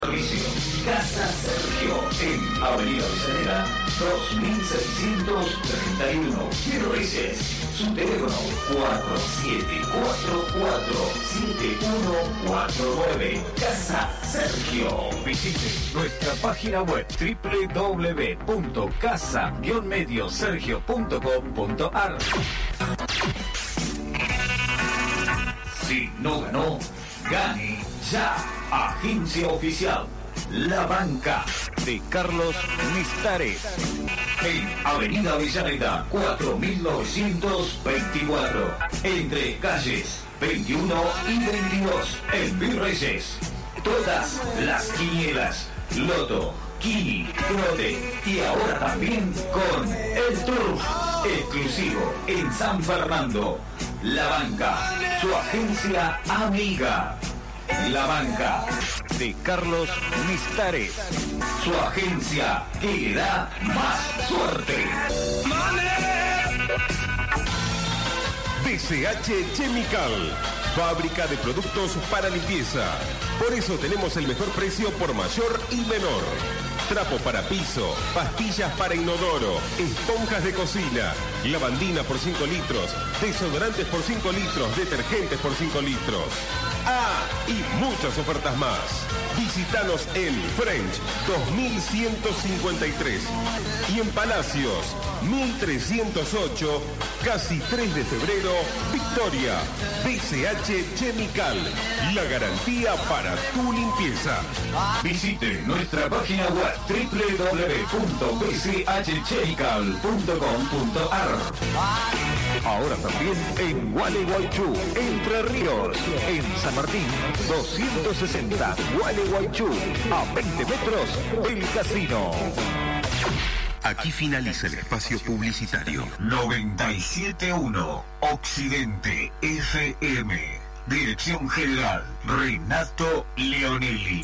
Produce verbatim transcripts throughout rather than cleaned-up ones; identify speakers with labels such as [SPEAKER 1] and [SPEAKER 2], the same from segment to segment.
[SPEAKER 1] Servicio. Casa Sergio en Avenida Avellaneda dos mil seiscientos treinta y uno. Quiero Reyes. Su teléfono cuatro siete cuatro cuatro siete uno cuatro nueve. Casa Sergio. Visite nuestra página web doble u doble u doble u punto casa guion medio sergio punto com punto a r. Si no ganó, gane ya. Agencia oficial La Banca de Carlos Mistares en Avenida Avellaneda cuatro mil novecientos veinticuatro, entre calles veintiuno y veintidós en Virreyes. Todas las quinielas, loto, Kini, Trote y ahora también con el Turf exclusivo en San Fernando. La Banca, su agencia amiga. La Banca de Carlos Mistares, su agencia que le da más suerte.
[SPEAKER 2] D C H Chemical, fábrica de productos para limpieza. Por eso tenemos el mejor precio por mayor y menor. Trapo para piso, pastillas para inodoro, esponjas de cocina, lavandina por cinco litros, desodorantes por cinco litros, detergentes por cinco litros. Ah, y muchas ofertas más. Visítanos en French dos mil ciento cincuenta y tres y en Palacios mil trescientos ocho, casi tres de febrero, Victoria. D C H Chemical, la garantía para tu limpieza.
[SPEAKER 1] Visite nuestra página web doble u doble u doble u punto d c h chemical punto com punto a r. Ahora también en Gualeguaychú, Entre Ríos, en San Martín doscientos sesenta, Gualeguaychú, a veinte metros del casino.
[SPEAKER 2] Aquí finaliza el espacio publicitario.
[SPEAKER 1] noventa y siete punto uno Occidente F M. Dirección General Renato Leonelli.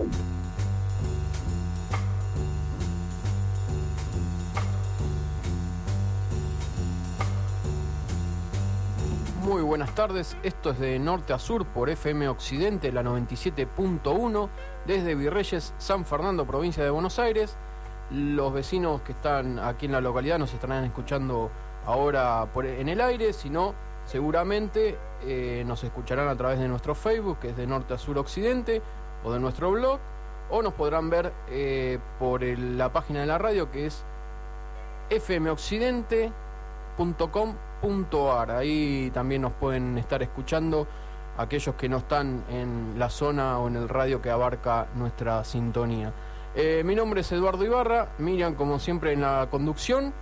[SPEAKER 3] Muy buenas tardes, esto es de norte a sur por F M Occidente, la noventa y siete punto uno, desde Virreyes, San Fernando, provincia de Buenos Aires. Los vecinos que están aquí en la localidad nos estarán escuchando ahora por, en el aire, si no, seguramente eh, nos escucharán a través de nuestro Facebook, que es de norte a sur Occidente, o de nuestro blog, o nos podrán ver eh, por el, la página de la radio, que es f m occidente punto com punto a r. Ahí también nos pueden estar escuchando aquellos que no están en la zona o en el radio que abarca nuestra sintonía. Eh, mi nombre es Eduardo Ibarra, Miriam como siempre en la conducción,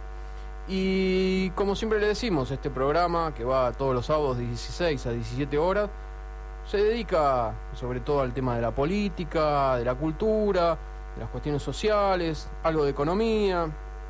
[SPEAKER 3] y como siempre le decimos, este programa que va todos los sábados de dieciséis a diecisiete horas se dedica sobre todo al tema de la política, de la cultura, de las cuestiones sociales, algo de economía,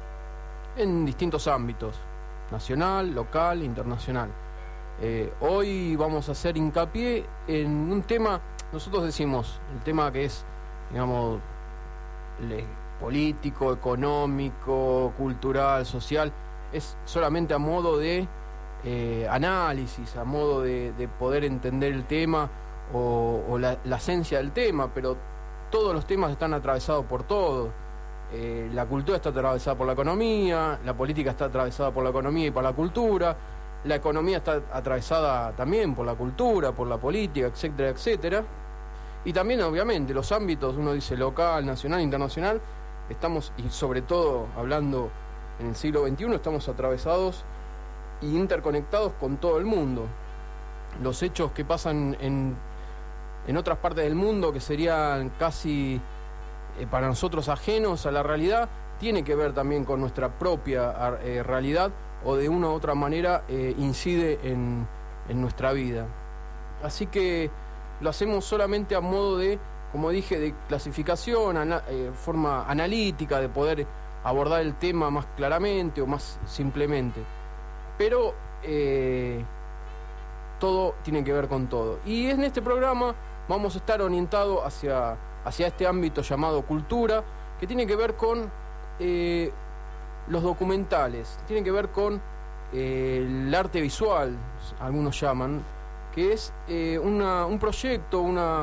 [SPEAKER 3] en distintos ámbitos, nacional, local, internacional. Eh, hoy vamos a hacer hincapié en un tema, nosotros decimos, el tema que es, digamos, le, político, económico, cultural, social, es solamente a modo de eh, análisis, a modo de, de poder entender el tema o, o la, la esencia del tema, pero todos los temas están atravesados por todo. Eh, la cultura está atravesada por la economía, la política está atravesada por la economía y por la cultura, la economía está atravesada también por la cultura, por la política, etcétera, etcétera. Y también, obviamente, los ámbitos, uno dice local, nacional, internacional, estamos, y sobre todo hablando en el siglo veintiuno, estamos atravesados e interconectados con todo el mundo. Los hechos que pasan en, en otras partes del mundo, que serían casi eh, para nosotros ajenos a la realidad, tiene que ver también con nuestra propia eh, realidad, o de una u otra manera eh, incide en, en nuestra vida. Así que lo hacemos solamente a modo de, como dije, de clasificación, ana, eh, forma analítica, de poder abordar el tema más claramente o más simplemente. Pero eh, todo tiene que ver con todo. Y en este programa vamos a estar orientados hacia, hacia este ámbito llamado cultura, que tiene que ver con eh, los documentales, tiene que ver con eh, el arte visual, algunos llaman, que es eh, una, un proyecto, una,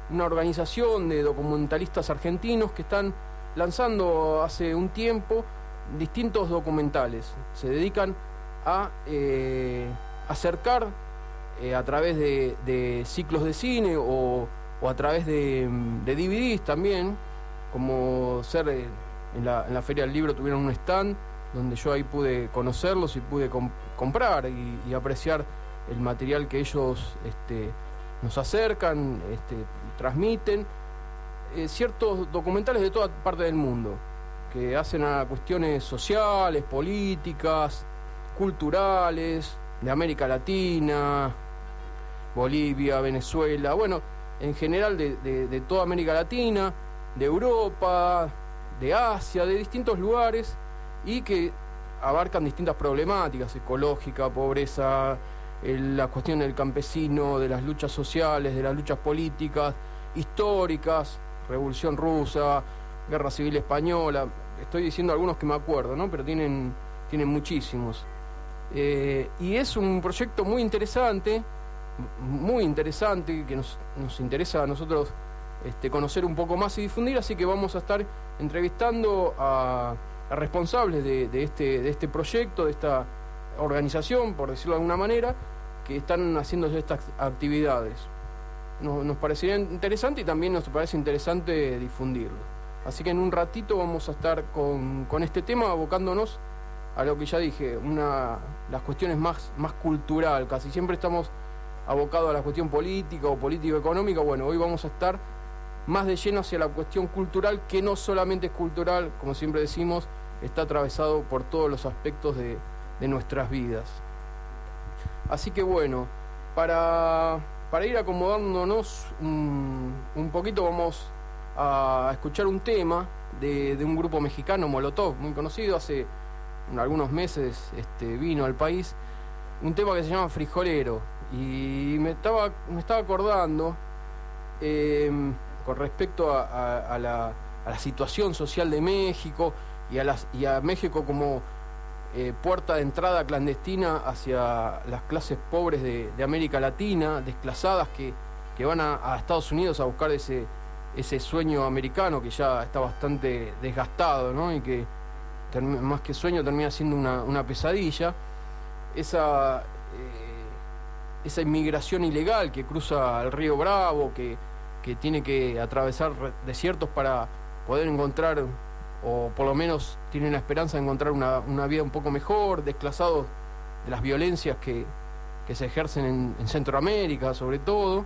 [SPEAKER 3] una organización de documentalistas argentinos que están lanzando hace un tiempo distintos documentales. Se dedican a eh, acercar eh, a través de, de ciclos de cine o, o a través de, de D V Ds también, como ser eh, en, la, en la Feria del Libro tuvieron un stand donde yo ahí pude conocerlos y pude comp comprar y, y apreciar el material que ellos este, nos acercan, este, transmiten, eh, ciertos documentales de toda parte del mundo, que hacen a cuestiones sociales, políticas, culturales, de América Latina, Bolivia, Venezuela, bueno, en general de, de, de toda América Latina, de Europa, de Asia, de distintos lugares, y que abarcan distintas problemáticas, ecológica, pobreza, el, la cuestión del campesino, de las luchas sociales, de las luchas políticas, históricas, Revolución Rusa, Guerra Civil Española. Estoy diciendo algunos que me acuerdo, ¿no? Pero tienen, tienen muchísimos. Eh, y es un proyecto muy interesante, muy interesante, que nos, nos interesa a nosotros este, conocer un poco más y difundir, así que vamos a estar entrevistando a, a responsables de, de, este, de este proyecto, de esta organización, por decirlo de alguna manera, que están haciendo estas actividades. Nos, nos parecería interesante y también nos parece interesante difundirlo. Así que en un ratito vamos a estar con, con este tema, abocándonos a lo que ya dije, una, las cuestiones más, más cultural. Casi siempre estamos abocados a la cuestión política o político-económica. Bueno, hoy vamos a estar más de lleno hacia la cuestión cultural, que no solamente es cultural, como siempre decimos, está atravesado por todos los aspectos de, de nuestras vidas. Así que bueno, para, para ir acomodándonos un, un poquito, vamos a escuchar un tema de, de un grupo mexicano, Molotov, muy conocido, hace algunos meses este, vino al país, un tema que se llama Frijolero, y me estaba, me estaba acordando eh, con respecto a, a, a, la, a la situación social de México y a, las, y a México como eh, puerta de entrada clandestina hacia las clases pobres de, de América Latina, desplazadas que, que van a, a Estados Unidos a buscar ese ese sueño americano que ya está bastante desgastado, ¿no? Y que más que sueño termina siendo una, una pesadilla. Esa, eh, esa inmigración ilegal que cruza el río Bravo, que, que tiene que atravesar desiertos para poder encontrar, o por lo menos tienen la esperanza de encontrar una, una vida un poco mejor, desplazados de las violencias que, que se ejercen en, en Centroamérica, sobre todo.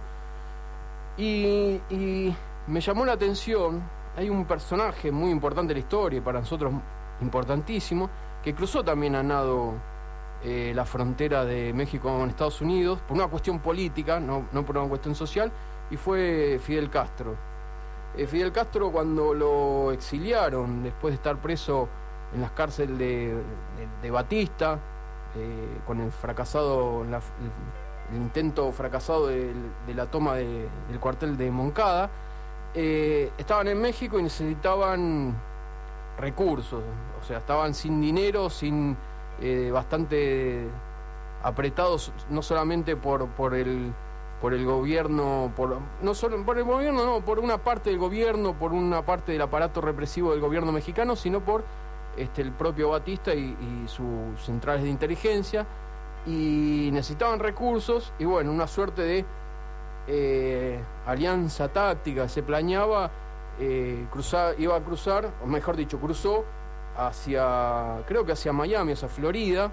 [SPEAKER 3] Y... y me llamó la atención, hay un personaje muy importante de la historia, y para nosotros importantísimo, que cruzó también a nado eh, la frontera de México con Estados Unidos, por una cuestión política, no, no por una cuestión social, y fue Fidel Castro. Eh, Fidel Castro, cuando lo exiliaron, después de estar preso en las cárceles de, de, de Batista, eh, con el fracasado, la, el, el intento fracasado de, de la toma de, del cuartel de Moncada, Eh, estaban en México y necesitaban recursos, o sea, estaban sin dinero, sin eh, bastante apretados, no solamente por, por el por el gobierno, por no solo por el gobierno, no, por una parte del gobierno, por una parte del aparato represivo del gobierno mexicano, sino por este el propio Batista y, y sus centrales de inteligencia, y necesitaban recursos, y bueno, una suerte de Eh, alianza táctica se planeaba, eh, cruzar, iba a cruzar, o mejor dicho, cruzó hacia, creo que hacia Miami, hacia Florida,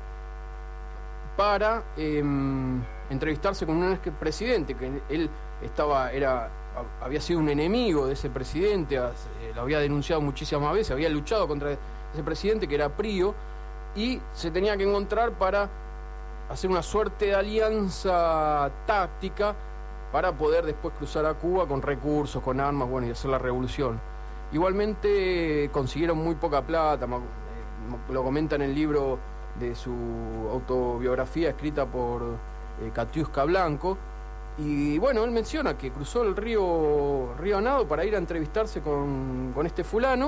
[SPEAKER 3] para eh, entrevistarse con un expresidente, que él estaba, era, había sido un enemigo de ese presidente, eh, lo había denunciado muchísimas veces, había luchado contra ese presidente, que era Prio, y se tenía que encontrar para hacer una suerte de alianza táctica para poder después cruzar a Cuba con recursos, con armas, bueno, y hacer la revolución. Igualmente consiguieron muy poca plata, lo comenta en el libro de su autobiografía escrita por eh, Katiuska Blanco, y bueno, él menciona que cruzó el río, río Nado para ir a entrevistarse con, con este fulano,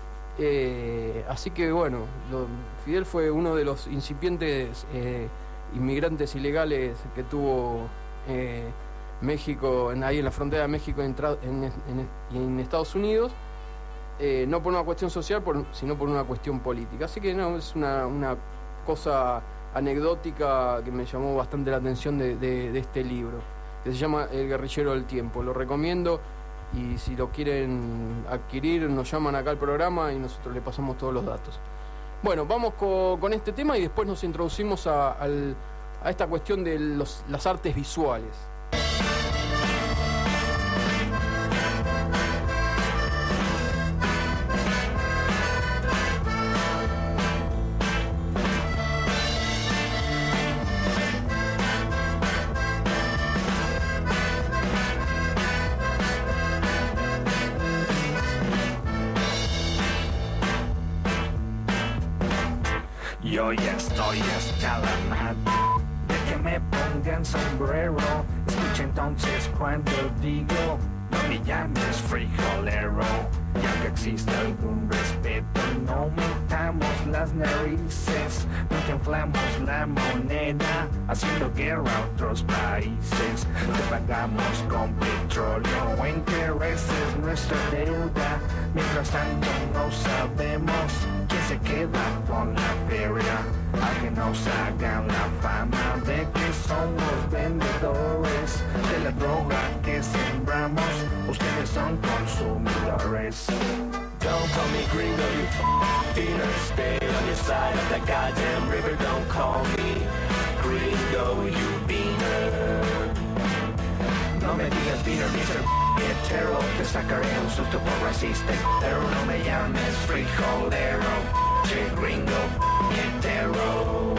[SPEAKER 3] eh, así que bueno, lo, Fidel fue uno de los incipientes eh, inmigrantes ilegales que tuvo... Eh, México, en, ahí en la frontera de México en, en, en, en Estados Unidos, eh, no por una cuestión social, por, sino por una cuestión política. Así que no, es una, una cosa anecdótica que me llamó bastante la atención de, de, de este libro, que se llama El guerrillero del tiempo. Lo recomiendo y si lo quieren adquirir nos llaman acá al programa y nosotros le pasamos todos los datos. Bueno, vamos con, con este tema y después nos introducimos a, al, a esta cuestión de los, las artes visuales.
[SPEAKER 4] Yo ya estoy hasta la madre de que me pongan sombrero. Escucha entonces cuando digo, no me llames frijolero. Ya que existe algún respeto, no metamos las narices. Nunca inflamos la moneda, haciendo guerra a otros países. Te pagamos con petróleo o intereses nuestra deuda. Mientras tanto no sabemos quién se queda con la feria. A que nos hagan la fama de que somos vendedores de la droga que sembramos. Ustedes son consumidores.
[SPEAKER 5] Don't call me gringo, you f***ing beaner. Stay on your side of that goddamn river. Don't call me gringo, you beaner. No me digas beaner, mister hetero. Te sacaré un susto por racista, pero no me llames frijolero. Che gringo, hetero.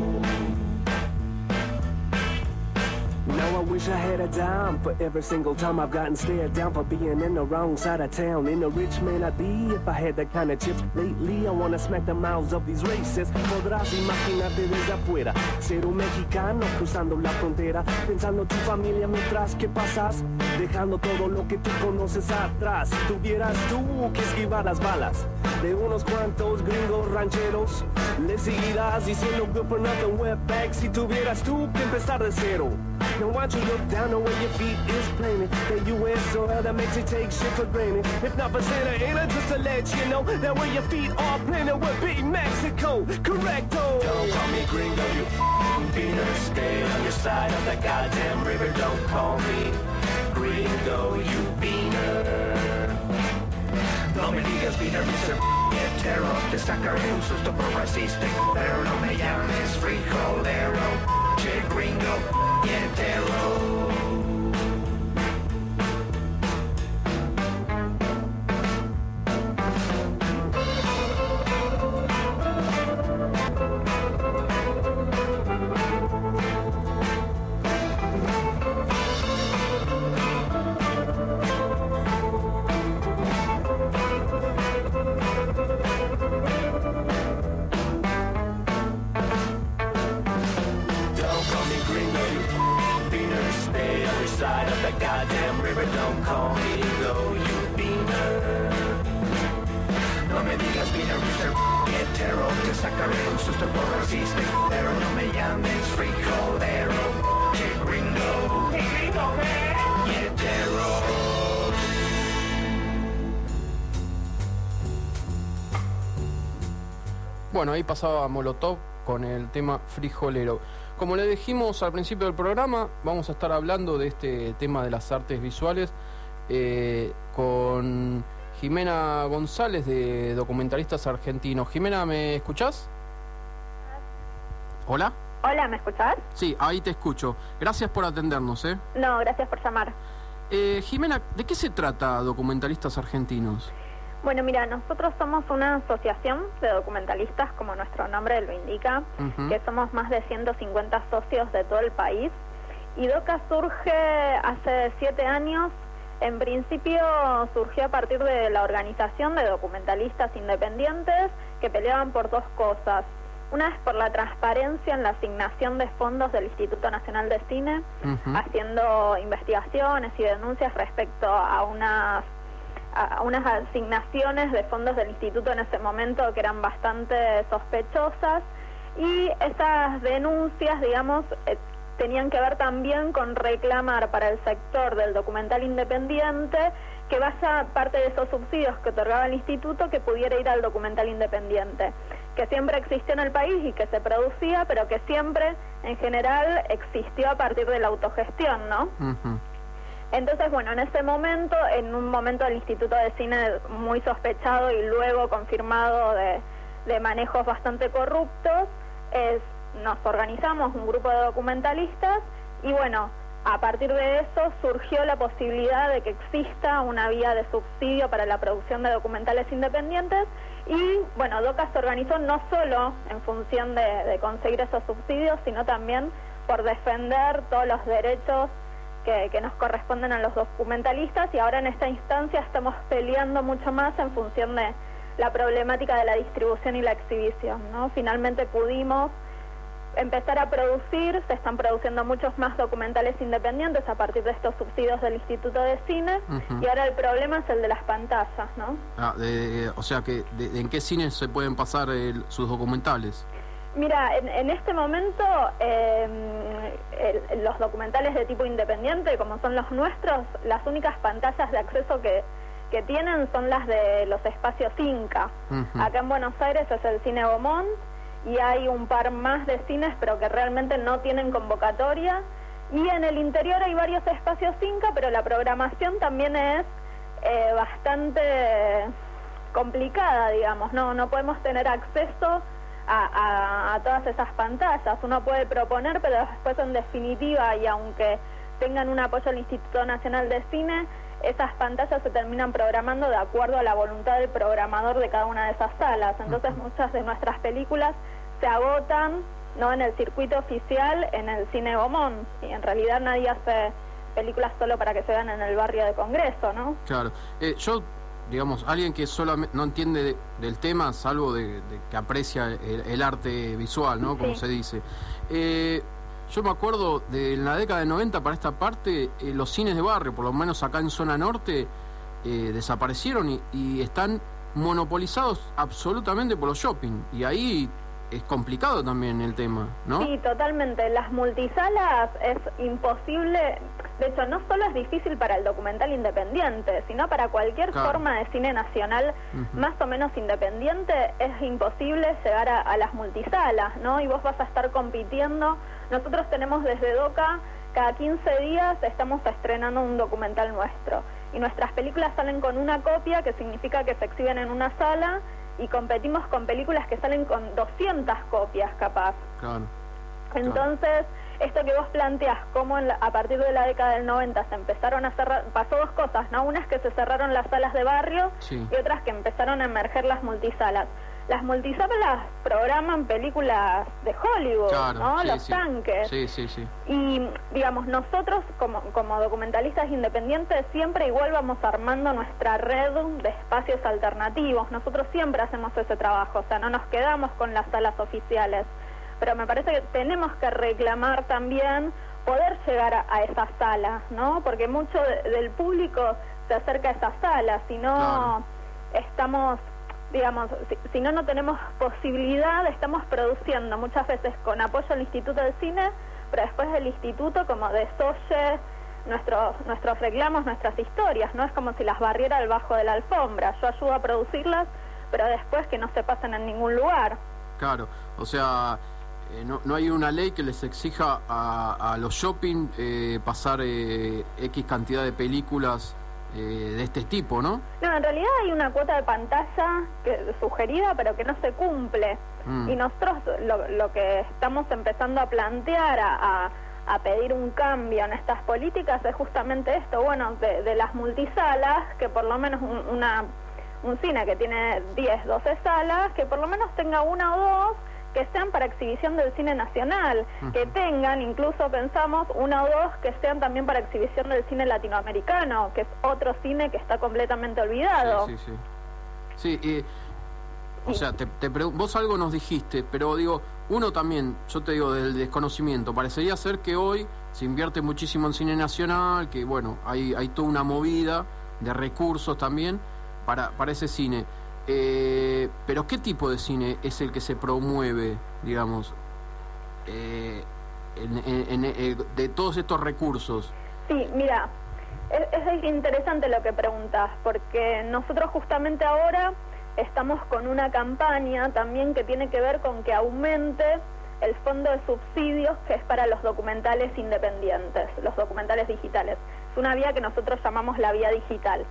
[SPEAKER 6] Now I wish I had a dime for every single time I've gotten stared down for being in the wrong side of town. In a rich man I'd be if I had that kind of chips. Lately I wanna smack the mouths of these racists. Podrás imaginarte desde afuera ser un mexicano cruzando la frontera, pensando tu familia mientras que pasas, dejando todo lo que tú conoces atrás. Si tuvieras tú que esquivar las balas de unos cuantos gringos rancheros, le seguirás diciendo good for nothing wetback. Si tuvieras tú que empezar de cero, now why don't you look down on where your feet is planted? The U S soil that makes you take shit for granted. If not for Santa Ana, just to let you know that where your feet are planted would be Mexico. Correcto.
[SPEAKER 5] Don't call me gringo, you f***ing beaner. Stay on your side of that goddamn river. Don't call me gringo, you beaner.
[SPEAKER 4] No me digas beaner, mister hetero. Te sacaré un susto por racista, pero no me llames frijolero. Che gringo, hetero.
[SPEAKER 3] Bueno, ahí pasaba Molotov con el tema frijolero. Como le dijimos al principio del programa, vamos a estar hablando de este tema de las artes visuales eh, con Jimena González de Documentalistas Argentinos. Jimena, ¿me escuchás? ¿Hola?
[SPEAKER 7] Hola, ¿me escuchás?
[SPEAKER 3] Sí, ahí te escucho. Gracias por atendernos, ¿eh?
[SPEAKER 7] No, gracias por llamar.
[SPEAKER 3] Eh, Jimena, ¿de qué se trata Documentalistas Argentinos?
[SPEAKER 7] Bueno, mira, nosotros somos una asociación de documentalistas, como nuestro nombre lo indica, uh-huh. que somos más de ciento cincuenta socios de todo el país. Y DOCA surge hace siete años. En principio surgió a partir de la organización de documentalistas independientes que peleaban por dos cosas. Una es por la transparencia en la asignación de fondos del Instituto Nacional de Cine, uh-huh. haciendo investigaciones y denuncias respecto a unas a unas asignaciones de fondos del instituto en ese momento que eran bastante sospechosas, y esas denuncias, digamos, eh, tenían que ver también con reclamar para el sector del documental independiente que vaya parte de esos subsidios que otorgaba el instituto, que pudiera ir al documental independiente, que siempre existió en el país y que se producía, pero que siempre, en general, existió a partir de la autogestión, ¿no? Uh-huh. Entonces, bueno, en ese momento, en un momento del Instituto de Cine muy sospechado y luego confirmado de, de manejos bastante corruptos, es, nos organizamos un grupo de documentalistas y bueno, a partir de eso surgió la posibilidad de que exista una vía de subsidio para la producción de documentales independientes y, bueno, DOCA se organizó no solo en función de, de conseguir esos subsidios, sino también por defender todos los derechos que, que nos corresponden a los documentalistas y ahora en esta instancia estamos peleando mucho más en función de la problemática de la distribución y la exhibición, ¿no? Finalmente pudimos empezar a producir, se están produciendo muchos más documentales independientes a partir de estos subsidios del Instituto de Cine, uh-huh. y ahora el problema es el de las pantallas, ¿no?
[SPEAKER 3] Ah, de, o sea, que de, de, ¿en qué cines se pueden pasar el, sus documentales?
[SPEAKER 7] Mira, en, en este momento eh, el, los documentales de tipo independiente, como son los nuestros, las únicas pantallas de acceso que, que tienen son las de los espacios Inca. Uh-huh. Acá en Buenos Aires es el Cine Beaumont, y hay un par más de cines, pero que realmente no tienen convocatoria. Y en el interior hay varios espacios Inca, pero la programación también es eh, bastante complicada, digamos. No, no podemos tener acceso a, a, a todas esas pantallas. Uno puede proponer, pero después en definitiva, y aunque tengan un apoyo del Instituto Nacional de Cine, esas pantallas se terminan programando de acuerdo a la voluntad del programador de cada una de esas salas. Entonces muchas de nuestras películas se agotan, no en el circuito oficial, en el Cine Beaumont, y en realidad nadie hace películas solo para que se vean en el barrio de Congreso, ¿no?
[SPEAKER 3] Claro. Eh, yo, digamos, alguien que solamente no entiende de, del tema, salvo de, de que aprecia el, el arte visual, ¿no? Como sí. se dice. Eh, Yo me acuerdo de en la década de noventa para esta parte, eh, los cines de barrio, por lo menos acá en zona norte, eh, desaparecieron y, y están monopolizados absolutamente por los shopping. Y ahí es complicado también el tema, ¿no?
[SPEAKER 7] Sí, totalmente. Las multisalas es imposible. De hecho, no solo es difícil para el documental independiente, sino para cualquier claro. forma de cine nacional uh-huh. más o menos independiente, es imposible llegar a, a las multisalas, ¿no? Y vos vas a estar compitiendo. Nosotros tenemos desde DOCA, cada quince días estamos estrenando un documental nuestro. Y nuestras películas salen con una copia, que significa que se exhiben en una sala, y competimos con películas que salen con doscientas copias, capaz.
[SPEAKER 3] Claro.
[SPEAKER 7] Entonces, claro. esto que vos planteás, cómo en la, a partir de la década del noventa se empezaron a cerrar, pasó dos cosas, ¿no? Una es que se cerraron las salas de barrio, sí. y otras que empezaron a emerger las multisalas. Las multisalas programan películas de Hollywood,
[SPEAKER 3] claro,
[SPEAKER 7] ¿no?
[SPEAKER 3] Sí,
[SPEAKER 7] Los
[SPEAKER 3] sí.
[SPEAKER 7] tanques.
[SPEAKER 3] Sí, sí, sí.
[SPEAKER 7] Y, digamos, nosotros como, como documentalistas independientes siempre igual vamos armando nuestra red de espacios alternativos. Nosotros siempre hacemos ese trabajo, o sea, no nos quedamos con las salas oficiales. Pero me parece que tenemos que reclamar también poder llegar a, a esas salas, ¿no? Porque mucho de, del público se acerca a esas salas, si no claro. estamos... digamos, si, si no, no tenemos posibilidad, estamos produciendo muchas veces con apoyo al Instituto del Cine, pero después del Instituto como desoye nuestros, nuestros reclamos, nuestras historias, ¿no? Es como si las barriera debajo de la alfombra. Yo ayudo a producirlas, pero después que no se pasen en ningún lugar.
[SPEAKER 3] Claro, o sea, eh, no, no hay una ley que les exija a, a los shopping eh, pasar eh, X cantidad de películas Eh, de este tipo, ¿no?
[SPEAKER 7] No, en realidad hay una cuota de pantalla que, sugerida, pero que no se cumple. Mm. Y nosotros lo, lo que estamos empezando a plantear, a, a, a pedir un cambio en estas políticas es justamente esto, bueno, de, de las multisalas, que por lo menos un, una, un cine que tiene diez, doce salas, que por lo menos tenga una o dos que sean para exhibición del cine nacional, uh-huh. que tengan, incluso pensamos, una o dos que sean también para exhibición del cine latinoamericano, que es otro cine que está completamente olvidado.
[SPEAKER 3] Sí, sí, sí. Sí, eh, o sí. sea, te, te vos algo nos dijiste, pero digo, uno también, yo te digo, del desconocimiento, parecería ser que hoy se invierte muchísimo en cine nacional, que bueno, hay, hay toda una movida de recursos también para, para ese cine. Eh, pero ¿qué tipo de cine es el que se promueve, digamos? Eh, en, en, en, en, de todos estos recursos?
[SPEAKER 7] Sí, mira, es, es interesante lo que preguntas, porque nosotros justamente ahora estamos con una campaña también que tiene que ver con que aumente el fondo de subsidios que es para los documentales independientes, los documentales digitales. Es una vía que nosotros llamamos la vía digital.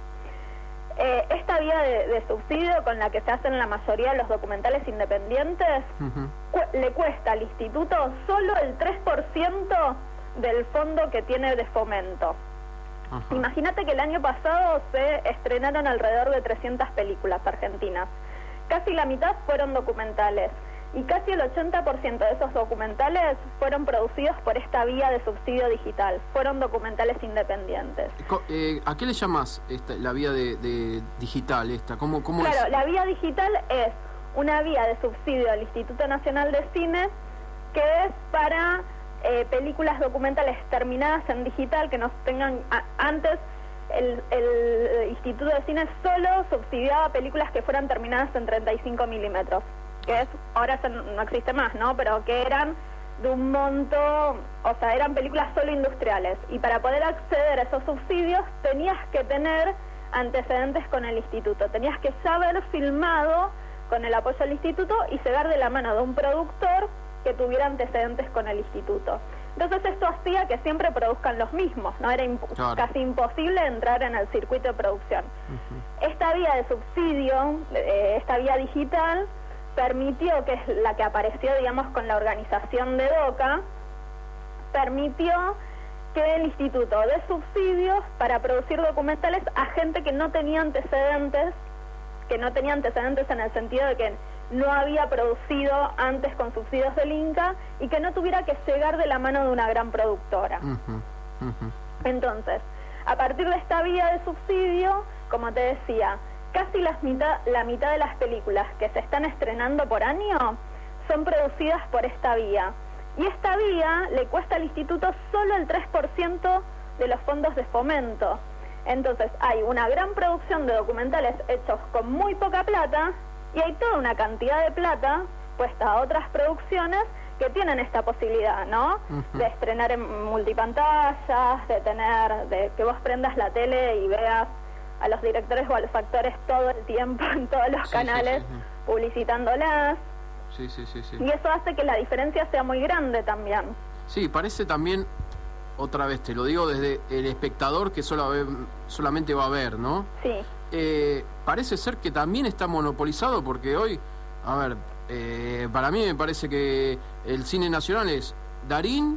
[SPEAKER 7] Eh, esta vía de, de subsidio con la que se hacen la mayoría de los documentales independientes uh-huh. cu le cuesta al instituto solo el tres por ciento del fondo que tiene de fomento. Uh-huh. Imagínate que el año pasado se estrenaron alrededor de trescientas películas argentinas. Casi la mitad fueron documentales. Y casi el ochenta por ciento de esos documentales fueron producidos por esta vía de subsidio digital. Fueron documentales independientes.
[SPEAKER 3] Eh, ¿A qué le llamas esta, la vía de, de digital esta? ¿Cómo, cómo
[SPEAKER 7] claro,
[SPEAKER 3] es?
[SPEAKER 7] La vía digital es una vía de subsidio del Instituto Nacional de Cine que es para eh, películas documentales terminadas en digital que no tengan... A, antes el, el Instituto de Cine solo subsidiaba películas que fueran terminadas en treinta y cinco milímetros. Que es, ahora no existe más, ¿no? Pero que eran de un monto, o sea, eran películas solo industriales. Y para poder acceder a esos subsidios tenías que tener antecedentes con el instituto. Tenías que ya haber filmado con el apoyo del instituto y llegar de la mano de un productor que tuviera antecedentes con el instituto. Entonces esto hacía que siempre produzcan los mismos, ¿no? Era imp claro. casi imposible entrar en el circuito de producción. Uh-huh. Esta vía de subsidio, eh, esta vía digital, permitió, que es la que apareció, digamos, con la organización de DOCA, permitió que el instituto dé subsidios para producir documentales a gente que no tenía antecedentes, que no tenía antecedentes en el sentido de que no había producido antes con subsidios del Inca y que no tuviera que llegar de la mano de una gran productora. Uh-huh. Uh-huh. Entonces, a partir de esta vía de subsidio, como te decía, casi las mitad, la mitad de las películas que se están estrenando por año son producidas por esta vía. Y esta vía le cuesta al instituto solo el tres por ciento de los fondos de fomento. Entonces hay una gran producción de documentales hechos con muy poca plata y hay toda una cantidad de plata puesta a otras producciones que tienen esta posibilidad, ¿no? Uh-huh. De estrenar en multipantallas, de tener, de que vos prendas la tele y veas a los directores o a los actores todo el tiempo en todos los sí, canales, sí, sí, sí. publicitándolas.
[SPEAKER 3] Sí, sí, sí, sí.
[SPEAKER 7] Y eso hace que la diferencia sea muy grande también.
[SPEAKER 3] Sí, parece también, otra vez te lo digo desde el espectador que solo ve, solamente va a ver, ¿no?
[SPEAKER 7] Sí.
[SPEAKER 3] Eh, parece ser que también está monopolizado porque hoy, a ver, eh, para mí me parece que el cine nacional es Darín,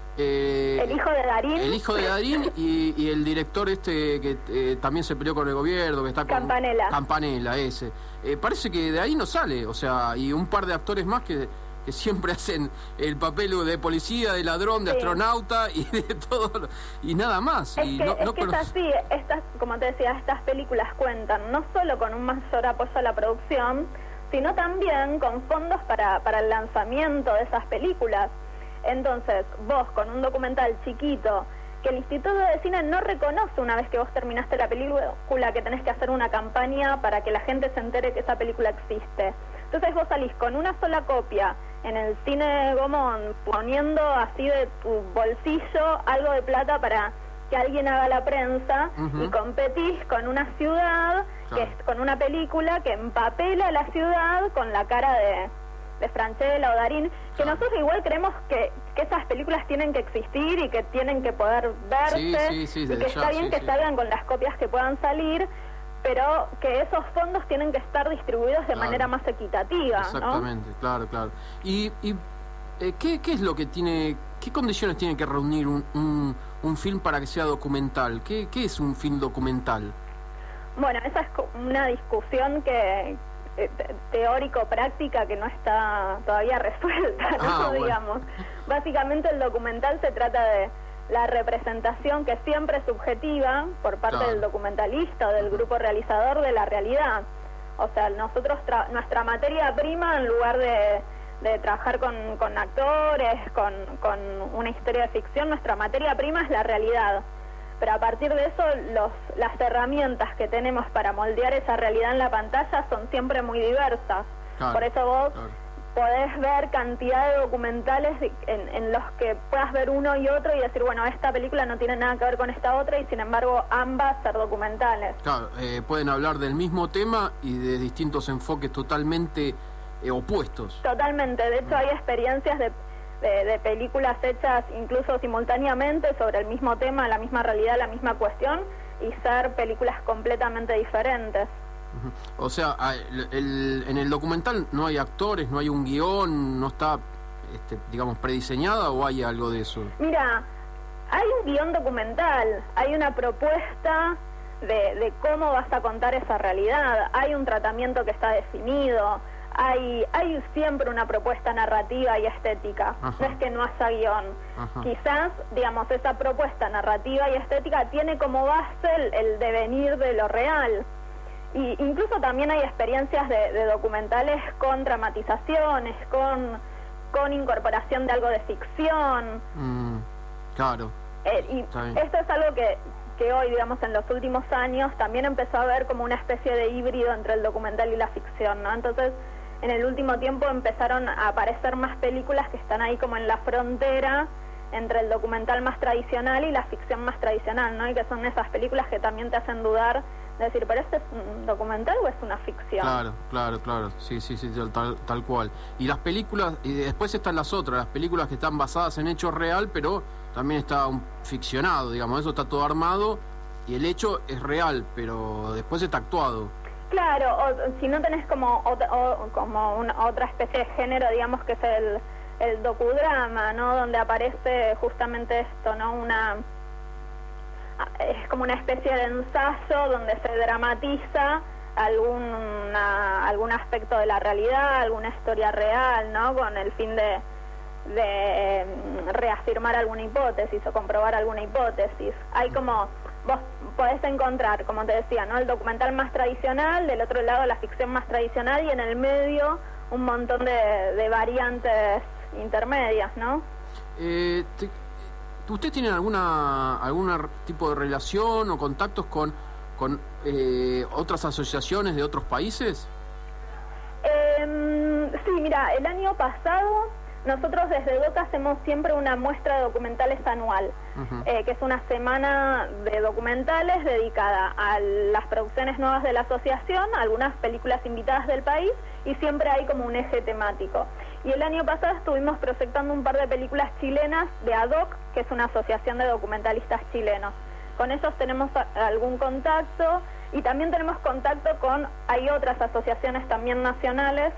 [SPEAKER 7] Eh, el hijo de Darín.
[SPEAKER 3] El hijo de Darín y, y el director este que eh, también se peleó con el gobierno, que está con...
[SPEAKER 7] Campanella.
[SPEAKER 3] Campanella, ese. Eh, parece que de ahí no sale, o sea, y un par de actores más que, que siempre hacen el papel de policía, de ladrón, de sí. astronauta y de todo, y nada más.
[SPEAKER 7] Es
[SPEAKER 3] y
[SPEAKER 7] que,
[SPEAKER 3] no,
[SPEAKER 7] es,
[SPEAKER 3] no
[SPEAKER 7] que es así, estas, como te decía, estas películas cuentan no solo con un mayor apoyo a la producción, sino también con fondos para, para el lanzamiento de esas películas. Entonces, vos con un documental chiquito, que el Instituto de Cine no reconoce una vez que vos terminaste la película, que tenés que hacer una campaña para que la gente se entere que esa película existe. Entonces vos salís con una sola copia en el cine Gomón, poniendo así de tu bolsillo algo de plata para que alguien haga la prensa, uh-huh. y competís con una ciudad, claro. que es con una película que empapela la ciudad con la cara de... de Franchella o Darín, que claro. nosotros igual creemos que, que esas películas tienen que existir y que tienen que poder verse,
[SPEAKER 3] sí, sí, sí,
[SPEAKER 7] y que está
[SPEAKER 3] ya,
[SPEAKER 7] bien
[SPEAKER 3] sí,
[SPEAKER 7] que
[SPEAKER 3] sí.
[SPEAKER 7] salgan con las copias que puedan salir, pero que esos fondos tienen que estar distribuidos de
[SPEAKER 3] claro.
[SPEAKER 7] manera más equitativa.
[SPEAKER 3] Exactamente,
[SPEAKER 7] ¿no?
[SPEAKER 3] claro, claro. ¿Y, y eh, ¿qué, qué es lo que tiene, qué condiciones tiene que reunir un, un, un film para que sea documental? ¿Qué, qué es un film documental?
[SPEAKER 7] Bueno, esa es una discusión que... teórico-práctica que no está todavía resuelta, ¿no?
[SPEAKER 3] Ah, bueno.
[SPEAKER 7] Digamos. Básicamente el documental se trata de la representación que siempre es subjetiva por parte
[SPEAKER 3] claro.
[SPEAKER 7] del documentalista o del grupo realizador de la realidad. O sea, nosotros, tra nuestra materia prima, en lugar de, de trabajar con, con actores, con, con una historia de ficción, nuestra materia prima es la realidad. Pero a partir de eso, los, las herramientas que tenemos para moldear esa realidad en la pantalla son siempre muy diversas. Claro, por eso vos claro. podés ver cantidad de documentales de, en, en los que puedas ver uno y otro y decir, bueno, esta película no tiene nada que ver con esta otra y sin embargo ambas ser documentales.
[SPEAKER 3] Claro, eh, pueden hablar del mismo tema y de distintos enfoques totalmente eh, opuestos.
[SPEAKER 7] Totalmente, de hecho hay experiencias de, de, de películas hechas incluso simultáneamente sobre el mismo tema, la misma realidad, la misma cuestión y ser películas completamente diferentes.
[SPEAKER 3] O sea, el, el, en el documental no hay actores, no hay un guión, no está, este, digamos, prediseñada, ¿o hay algo de eso?
[SPEAKER 7] Mira, hay un guión documental, hay una propuesta de, de cómo vas a contar esa realidad, hay un tratamiento que está definido, hay, hay siempre una propuesta narrativa y estética. Ajá. No es que no haya guión. Ajá. Quizás, digamos, esa propuesta narrativa y estética tiene como base el, el devenir de lo real. Y incluso también hay experiencias de, de documentales con dramatizaciones, con, con incorporación de algo de ficción.
[SPEAKER 3] Mm, claro.
[SPEAKER 7] Eh, y esto es algo que, que hoy, digamos, en los últimos años también empezó a ver como una especie de híbrido entre el documental y la ficción, ¿no? Entonces, en el último tiempo empezaron a aparecer más películas que están ahí como en la frontera entre el documental más tradicional y la ficción más tradicional, ¿no? Y que son esas películas que también te hacen dudar de decir, ¿pero este es un documental o es una ficción?
[SPEAKER 3] Claro, claro, claro, sí, sí, sí, tal, tal cual. Y las películas, y después están las otras, las películas que están basadas en hechos real, pero también está un ficcionado, digamos, eso está todo armado y el hecho es real, pero después está actuado.
[SPEAKER 7] Claro, o si no tenés como, o, o, como una, otra especie de género, digamos, que es el, el docudrama, ¿no? Donde aparece justamente esto, ¿no? Una... es como una especie de ensayo donde se dramatiza alguna, algún aspecto de la realidad, alguna historia real, ¿no? Con el fin de, de reafirmar alguna hipótesis o comprobar alguna hipótesis. Hay como, vos podés encontrar, como te decía, ¿no? El documental más tradicional, del otro lado la ficción más tradicional y en el medio un montón de, de variantes intermedias, ¿no?
[SPEAKER 3] Eh, te... ¿Usted tiene alguna algún tipo de relación o contactos con, con eh, otras asociaciones de otros países?
[SPEAKER 7] Eh, sí, mira, el año pasado nosotros desde DOCA hacemos siempre una muestra de documentales anual, uh-huh. eh, que es una semana de documentales dedicada a las producciones nuevas de la asociación, algunas películas invitadas del país, y siempre hay como un eje temático. Y el año pasado estuvimos proyectando un par de películas chilenas de A D O C, que es una asociación de documentalistas chilenos. Con ellos tenemos a, algún contacto y también tenemos contacto con, hay otras asociaciones también nacionales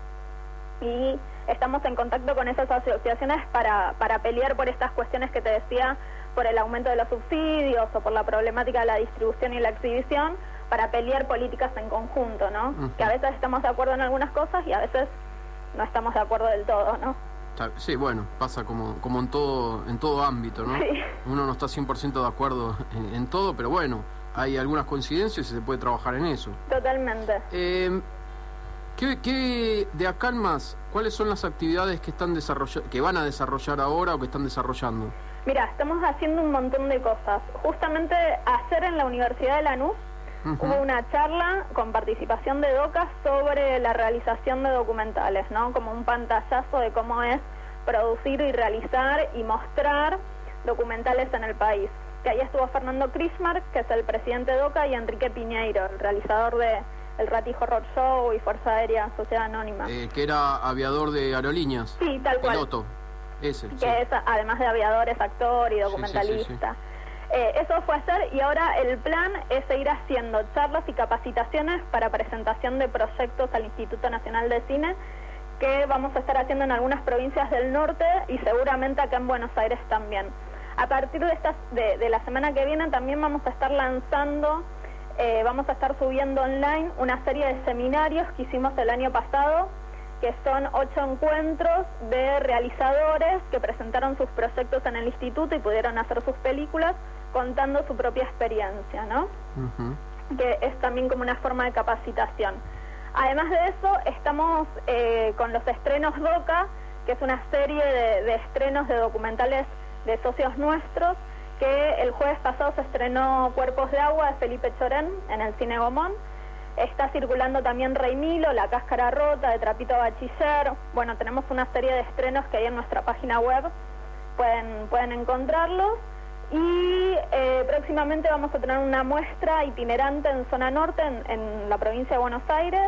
[SPEAKER 7] y estamos en contacto con esas asociaciones para, para pelear por estas cuestiones que te decía, por el aumento de los subsidios o por la problemática de la distribución y la exhibición, para pelear políticas en conjunto, ¿no? Uh-huh. Que a veces estamos de acuerdo en algunas cosas y a veces no estamos de acuerdo del todo, ¿no?
[SPEAKER 3] Sí, bueno, pasa como como en todo en todo ámbito, ¿no?
[SPEAKER 7] Sí.
[SPEAKER 3] Uno no está cien por ciento de acuerdo en, en todo, pero bueno, hay algunas coincidencias y se puede trabajar en eso.
[SPEAKER 7] Totalmente.
[SPEAKER 3] Eh, ¿qué, qué, de acá en más, cuáles son las actividades que están desarrollando, que van a desarrollar ahora o que están desarrollando?
[SPEAKER 7] Mira, estamos haciendo un montón de cosas. Justamente ayer en la Universidad de Lanús Uh-huh. hubo una charla con participación de DOCA sobre la realización de documentales, ¿no? Como un pantallazo de cómo es producir y realizar y mostrar documentales en el país. Que ahí estuvo Fernando Krishmark, que es el presidente de DOCA, y Enrique Piñeiro, el realizador de El Ratijo Roadshow y Fuerza Aérea Sociedad Anónima.
[SPEAKER 3] Eh, que era aviador de aerolíneas.
[SPEAKER 7] Sí, tal cual.
[SPEAKER 3] Piloto, ese.
[SPEAKER 7] Que
[SPEAKER 3] sí.
[SPEAKER 7] es, además de aviador, es actor y documentalista. Sí, sí, sí, sí. Eh, eso fue ayer y ahora el plan es seguir haciendo charlas y capacitaciones para presentación de proyectos al Instituto Nacional de Cine, que vamos a estar haciendo en algunas provincias del norte y seguramente acá en Buenos Aires también. A partir de, estas, de, de la semana que viene también vamos a estar lanzando, eh, vamos a estar subiendo online una serie de seminarios que hicimos el año pasado, que son ocho encuentros de realizadores que presentaron sus proyectos en el instituto y pudieron hacer sus películas contando su propia experiencia, ¿no? Uh-huh. Que es también como una forma de capacitación. Además de eso, estamos eh, con los estrenos DOCA, que es una serie de, de estrenos de documentales de socios nuestros, que el jueves pasado se estrenó Cuerpos de Agua de Felipe Chorén en el Cine Gomón, Está circulando también Rey Milo, La Cáscara Rota, de Trapito Bachiller. Bueno, tenemos una serie de estrenos que hay en nuestra página web, pueden, pueden encontrarlos. Y eh, próximamente vamos a tener una muestra itinerante en zona norte, en, en la provincia de Buenos Aires.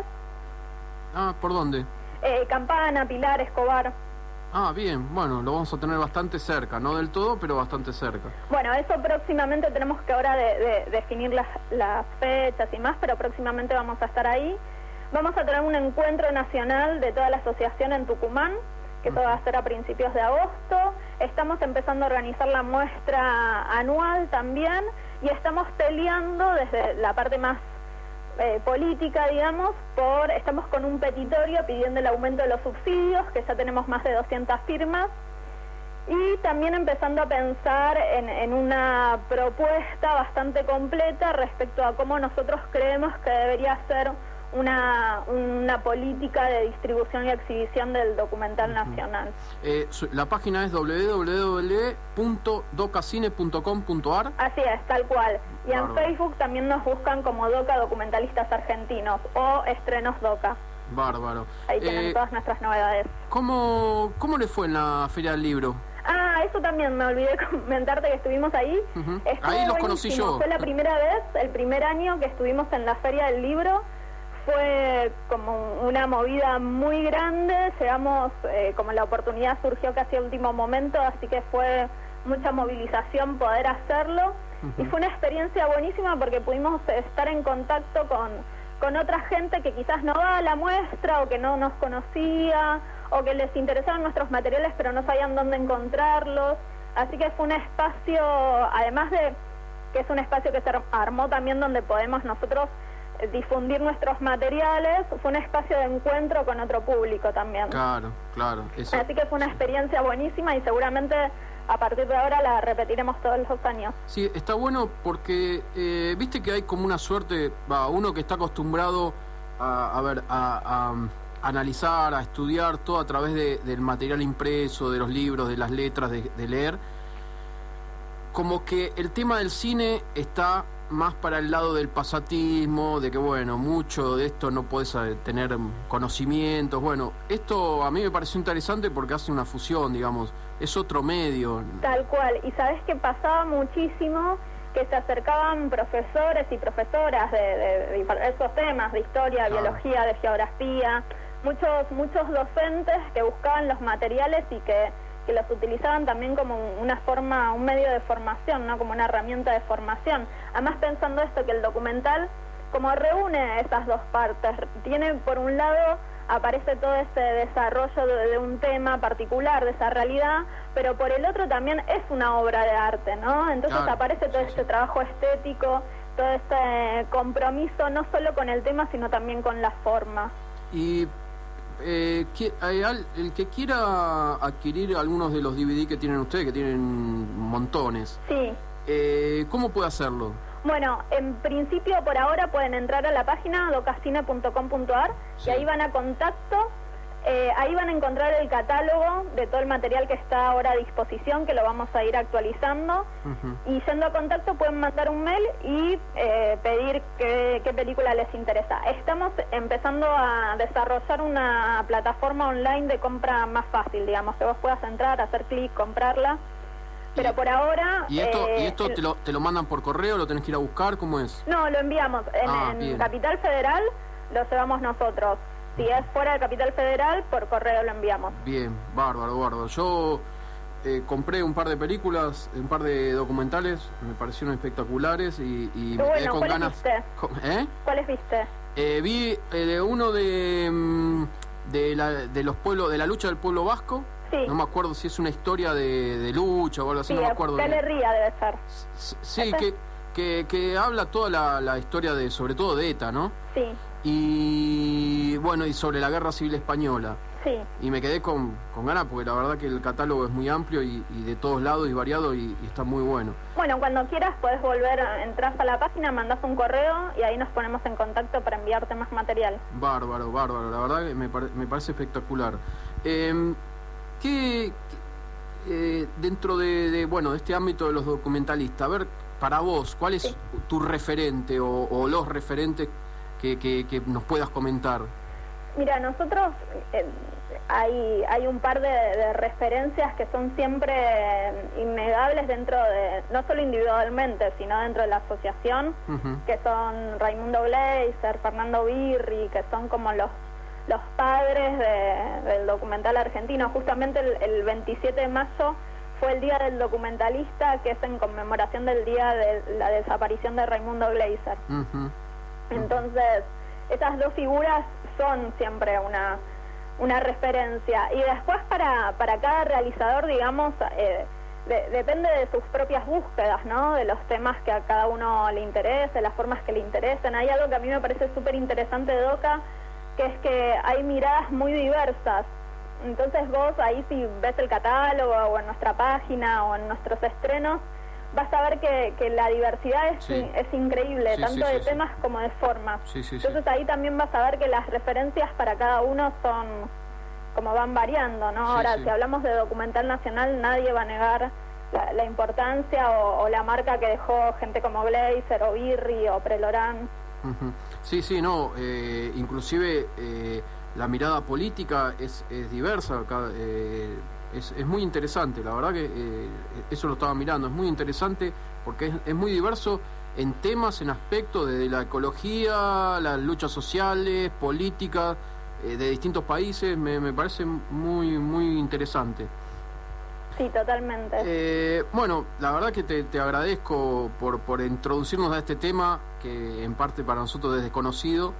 [SPEAKER 3] Ah, ¿por dónde?
[SPEAKER 7] Eh, Campana, Pilar, Escobar.
[SPEAKER 3] Ah, bien, bueno, lo vamos a tener bastante cerca, no del todo, pero bastante cerca.
[SPEAKER 7] Bueno, eso próximamente tenemos que ahora de, de, definir las, las fechas y más, pero próximamente vamos a estar ahí. Vamos a tener un encuentro nacional de toda la asociación en Tucumán, que eso va a ser a principios de agosto. Estamos empezando a organizar la muestra anual también, y estamos peleando desde la parte más Eh, política, digamos, por estamos con un petitorio pidiendo el aumento de los subsidios, que ya tenemos más de doscientas firmas, y también empezando a pensar en, en una propuesta bastante completa respecto a cómo nosotros creemos que debería ser una, una política de distribución y exhibición del documental nacional.
[SPEAKER 3] Eh, su, la página es doble u doble u doble u punto docacine punto com punto ar.
[SPEAKER 7] Así es, tal cual. Y
[SPEAKER 3] Bárbaro.
[SPEAKER 7] En Facebook también nos buscan como DOCA Documentalistas Argentinos o Estrenos DOCA.
[SPEAKER 3] Bárbaro.
[SPEAKER 7] Ahí tienen
[SPEAKER 3] Eh,
[SPEAKER 7] todas nuestras novedades.
[SPEAKER 3] ¿cómo, ¿Cómo le fue en la Feria del Libro?
[SPEAKER 7] Ah, eso también me olvidé comentarte que estuvimos ahí.
[SPEAKER 3] Uh-huh.
[SPEAKER 7] Estuvo
[SPEAKER 3] Ahí los
[SPEAKER 7] buenísimo.
[SPEAKER 3] conocí yo.
[SPEAKER 7] Fue la primera vez, el primer año que estuvimos en la Feria del Libro. Fue como una movida muy grande. Llegamos, eh, como la oportunidad surgió casi a último momento, así que fue mucha movilización poder hacerlo. Uh-huh. Y fue una experiencia buenísima porque pudimos estar en contacto con, con otra gente que quizás no va a la muestra o que no nos conocía o que les interesaban nuestros materiales pero no sabían dónde encontrarlos. Así que fue un espacio, además de que es un espacio que se armó también donde podemos nosotros difundir nuestros materiales, fue un espacio de encuentro con otro público también.
[SPEAKER 3] Claro, claro. Eso.
[SPEAKER 7] Así que fue una experiencia buenísima y seguramente a partir de ahora la repetiremos todos los años.
[SPEAKER 3] Sí, está bueno porque eh, viste que hay como una suerte, va, uno que está acostumbrado a, a ver, a, a analizar, a estudiar todo a través de, del material impreso, de los libros, de las letras, de, de leer, como que el tema del cine está más para el lado del pasatismo, de que bueno, mucho de esto no podés tener conocimientos. Bueno, esto a mí me pareció interesante porque hace una fusión, digamos, es otro medio.
[SPEAKER 7] Tal cual, y sabés que pasaba muchísimo que se acercaban profesores y profesoras de, de, de esos temas, de historia, de
[SPEAKER 3] Claro.
[SPEAKER 7] biología, de geografía, muchos, muchos docentes que buscaban los materiales y que que los utilizaban también como una forma, un medio de formación, ¿no? Como una herramienta de formación. Además, pensando esto, que el documental como reúne esas dos partes, tiene por un lado, aparece todo ese desarrollo de, de un tema particular, de esa realidad, pero por el otro también es una obra de arte, ¿no? Entonces
[SPEAKER 3] Claro,
[SPEAKER 7] aparece todo
[SPEAKER 3] sí,
[SPEAKER 7] este
[SPEAKER 3] sí.
[SPEAKER 7] trabajo estético, todo este compromiso, no solo con el tema, sino también con la forma.
[SPEAKER 3] Y eh, que- eh, al- el que quiera adquirir algunos de los D V D que tienen ustedes, que tienen montones,
[SPEAKER 7] Sí.
[SPEAKER 3] eh, ¿cómo puede hacerlo?
[SPEAKER 7] Bueno, en principio por ahora pueden entrar a la página docacine punto com punto ar
[SPEAKER 3] Sí.
[SPEAKER 7] y ahí van a contacto, eh, ahí van a encontrar el catálogo de todo el material que está ahora a disposición, que lo vamos a ir actualizando,
[SPEAKER 3] Ujú.
[SPEAKER 7] y yendo a contacto pueden mandar un mail y eh, pedir qué, qué película les interesa. Estamos empezando a desarrollar una plataforma online de compra más fácil, digamos, que vos puedas entrar, hacer clic, comprarla. Pero
[SPEAKER 3] Y-
[SPEAKER 7] por ahora...
[SPEAKER 3] ¿Y esto,
[SPEAKER 7] eh,
[SPEAKER 3] y esto
[SPEAKER 7] el-
[SPEAKER 3] te, lo, te lo mandan por correo, lo tenés que ir a buscar? ¿Cómo es?
[SPEAKER 7] No, lo enviamos. En,
[SPEAKER 3] Ah,
[SPEAKER 7] en
[SPEAKER 3] bien.
[SPEAKER 7] Capital Federal lo llevamos nosotros. Si es fuera de Capital Federal, por correo lo enviamos.
[SPEAKER 3] Bien, bárbaro, bárbaro. Yo eh, compré un par de películas, un par de documentales, me parecieron espectaculares y, y
[SPEAKER 7] Qué
[SPEAKER 3] me quedé
[SPEAKER 7] bueno,
[SPEAKER 3] con
[SPEAKER 7] ¿cuáles
[SPEAKER 3] ganas.
[SPEAKER 7] viste?
[SPEAKER 3] Con- ¿Eh?
[SPEAKER 7] ¿Cuáles viste?
[SPEAKER 3] Eh, vi eh, de uno de, mm, de, la, de los pueblos, de la lucha del pueblo vasco.
[SPEAKER 7] Sí.
[SPEAKER 3] No me acuerdo si es una historia de, de lucha o algo así,
[SPEAKER 7] Sí,
[SPEAKER 3] no me acuerdo.
[SPEAKER 7] Dale Ría debe ser.
[SPEAKER 3] S- Sí, que, que, que habla toda la, la historia de, sobre todo de ETA, ¿no?
[SPEAKER 7] Sí,
[SPEAKER 3] Y bueno, y sobre la guerra civil española.
[SPEAKER 7] sí.
[SPEAKER 3] Y me quedé con, con ganas porque la verdad que el catálogo es muy amplio y, y de todos lados y variado y, y está muy bueno.
[SPEAKER 7] Bueno, cuando quieras podés volver, a- entras a la página, mandás un correo y ahí nos ponemos en contacto para enviarte más material.
[SPEAKER 3] Bárbaro, bárbaro, la verdad que me, pare- me parece espectacular. Eh, ¿Qué, qué, eh, dentro de, de, bueno, de este ámbito de los documentalistas, a ver, para vos, ¿cuál es
[SPEAKER 7] Sí.
[SPEAKER 3] tu referente o, o los referentes que, que, que nos puedas comentar.
[SPEAKER 7] Mira, nosotros eh, hay, hay un par de, de referencias que son siempre eh, innegables dentro de, no solo individualmente, sino dentro de la asociación, uh-huh. que son Raimundo Gleiser, Fernando Birri, que son como los los padres de, del documental argentino. Justamente el, el veintisiete de mayo fue el Día del Documentalista, que es en conmemoración del día de la desaparición de Raimundo Gleiser. Uh-huh. Entonces, esas dos figuras son siempre una, una referencia. Y después para, para cada realizador, digamos, eh, de, depende de sus propias búsquedas, ¿no? De los temas que a cada uno le interese, las formas que le interesen. Hay algo que a mí me parece súper interesante de Doca, que es que hay miradas muy diversas. Entonces vos ahí, si ves el catálogo o en nuestra página o en nuestros estrenos, vas a ver que, que la diversidad es, sí. es increíble, sí, tanto sí, de sí, temas sí. como de formas.
[SPEAKER 3] Sí, sí,
[SPEAKER 7] Entonces
[SPEAKER 3] sí.
[SPEAKER 7] ahí también vas a ver que las referencias para cada uno son como van variando, ¿no?
[SPEAKER 3] Sí,
[SPEAKER 7] Ahora,
[SPEAKER 3] sí.
[SPEAKER 7] si hablamos de documental nacional, nadie va a negar la, la importancia o, o la marca que dejó gente como Gleiser o Birri o Prelorán.
[SPEAKER 3] Uh-huh. Sí, sí, no, eh, inclusive eh, la mirada política es, es diversa, cada, eh, es, es muy interesante, la verdad que eh, eso lo estaba mirando, es muy interesante porque es, es muy diverso en temas, en aspectos desde la ecología, las luchas sociales, políticas eh, de distintos países, me, me parece muy, muy interesante.
[SPEAKER 7] Sí, totalmente.
[SPEAKER 3] Eh, bueno, la verdad que te, te agradezco por, por introducirnos a este tema que en parte para nosotros es desconocido.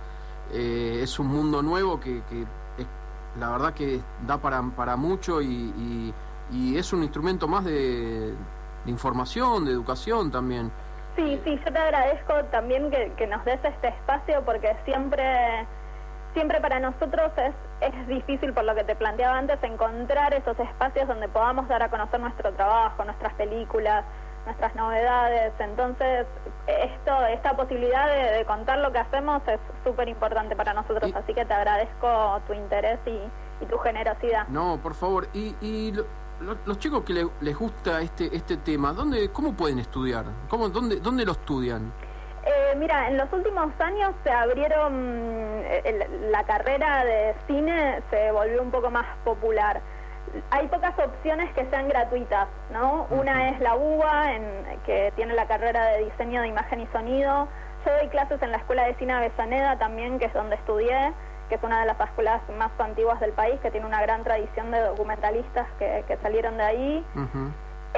[SPEAKER 3] Eh, es un mundo nuevo que, que es, la verdad que da para, para mucho y, y, y es un instrumento más de, de información, de educación también.
[SPEAKER 7] Sí, sí, yo te agradezco también que, que nos des este espacio porque siempre... Siempre para nosotros es, es difícil, por lo que te planteaba antes, encontrar esos espacios donde podamos dar a conocer nuestro trabajo, nuestras películas, nuestras novedades. Entonces, esto, esta posibilidad de, de contar lo que hacemos es súper importante para nosotros. Y, así que te agradezco tu interés y, y tu generosidad.
[SPEAKER 3] No, por favor. Y, y lo, lo, los chicos que le, les gusta este este tema, ¿dónde, cómo pueden estudiar? ¿Cómo, dónde, ¿Dónde lo estudian?
[SPEAKER 7] Eh, mira, en los últimos años se abrieron, el, la carrera de cine se volvió un poco más popular. Hay pocas opciones que sean gratuitas, ¿no? Una es la U B A, en, que tiene la carrera de diseño de imagen y sonido. Yo doy clases en la Escuela de Cine Avellaneda también, que es donde estudié, que es una de las escuelas más antiguas del país, que tiene una gran tradición de documentalistas que, que salieron de ahí. Uh-huh.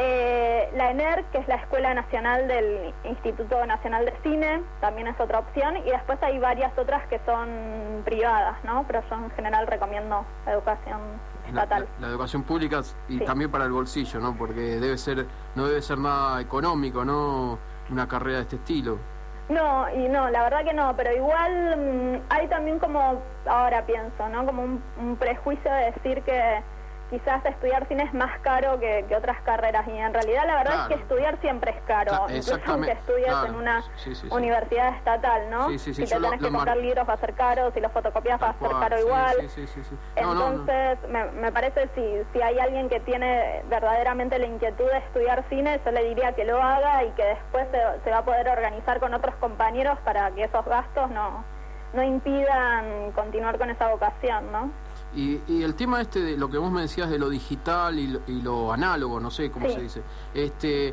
[SPEAKER 7] Eh, la ENER, que es la Escuela Nacional del Instituto Nacional de Cine, también es otra opción, y después hay varias otras que son privadas, ¿no? Pero yo en general recomiendo la educación estatal.
[SPEAKER 3] La, la, la educación pública y sí. También para el bolsillo, ¿no? Porque debe ser, no debe ser nada económico, ¿no? Una carrera de este estilo.
[SPEAKER 7] No, y no, la verdad que no, pero igual mmm, hay también como, ahora pienso, ¿no? Como un, un prejuicio de decir que quizás estudiar cine es más caro que, que otras carreras, y en realidad la verdad claro. es que estudiar siempre es caro, claro, incluso aunque estudies claro. en una sí, sí, sí. universidad estatal, ¿no? Sí, sí, sí. Si te Yo tenés lo, que comprar mar... libros va a ser caro, si los fotocopias va a ser caro sí, igual.
[SPEAKER 3] Sí, sí, sí, sí. No,
[SPEAKER 7] Entonces,
[SPEAKER 3] no, no.
[SPEAKER 7] Me, me parece si, si hay alguien que tiene verdaderamente la inquietud de estudiar cine, yo le diría que lo haga y que después se, se va a poder organizar con otros compañeros para que esos gastos no, no impidan continuar con esa vocación, ¿no?
[SPEAKER 3] Y, y el tema este de lo que vos me decías de lo digital y lo, y lo análogo, no sé cómo sí. se dice, este,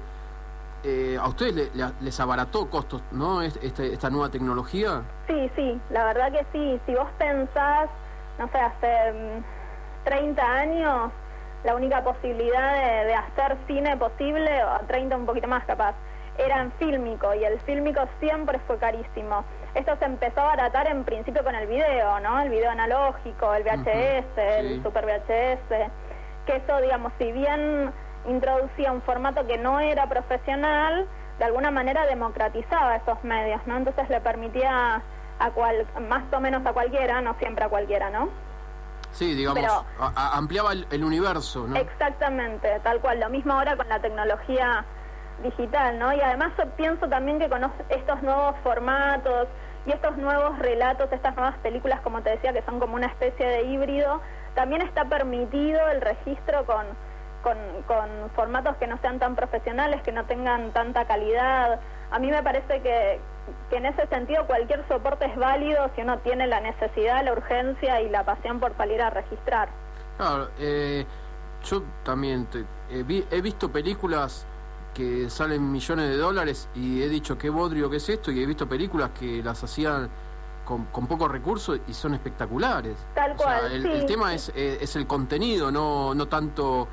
[SPEAKER 3] eh, ¿a ustedes le, le, les abarató costos, no, este, esta nueva tecnología?
[SPEAKER 7] Sí, sí, la verdad que sí. Si vos pensás, no sé, hace um, treinta años, la única posibilidad de, de hacer cine posible, o treinta un poquito más capaz, era en fílmico, y el fílmico siempre fue carísimo. Esto se empezó a abaratar en principio con el video, ¿no? El video analógico, el V H S, uh-huh, sí. el Super V H S, que eso, digamos, si bien introducía un formato que no era profesional, de alguna manera democratizaba esos medios, ¿no? Entonces le permitía a cual, más o menos a cualquiera, no siempre a cualquiera, ¿no?
[SPEAKER 3] Sí, digamos, Pero, a, a ampliaba el, el universo, ¿no?
[SPEAKER 7] Exactamente, tal cual. Lo mismo ahora con la tecnología digital, ¿no? Y además yo pienso también que con estos nuevos formatos y estos nuevos relatos, estas nuevas películas, como te decía, que son como una especie de híbrido, también está permitido el registro con, con, con formatos que no sean tan profesionales, que no tengan tanta calidad. A mí me parece que, que en ese sentido cualquier soporte es válido si uno tiene la necesidad, la urgencia y la pasión por salir a registrar.
[SPEAKER 3] Claro, eh, yo también te, eh, vi, he visto películas que salen millones de dólares y he dicho qué bodrio que es esto, y he visto películas que las hacían con, con pocos recursos y son espectaculares.
[SPEAKER 7] Tal cual.
[SPEAKER 3] O sea, el,
[SPEAKER 7] sí,
[SPEAKER 3] el tema
[SPEAKER 7] sí.
[SPEAKER 3] es, eh, es el contenido, no, no tanto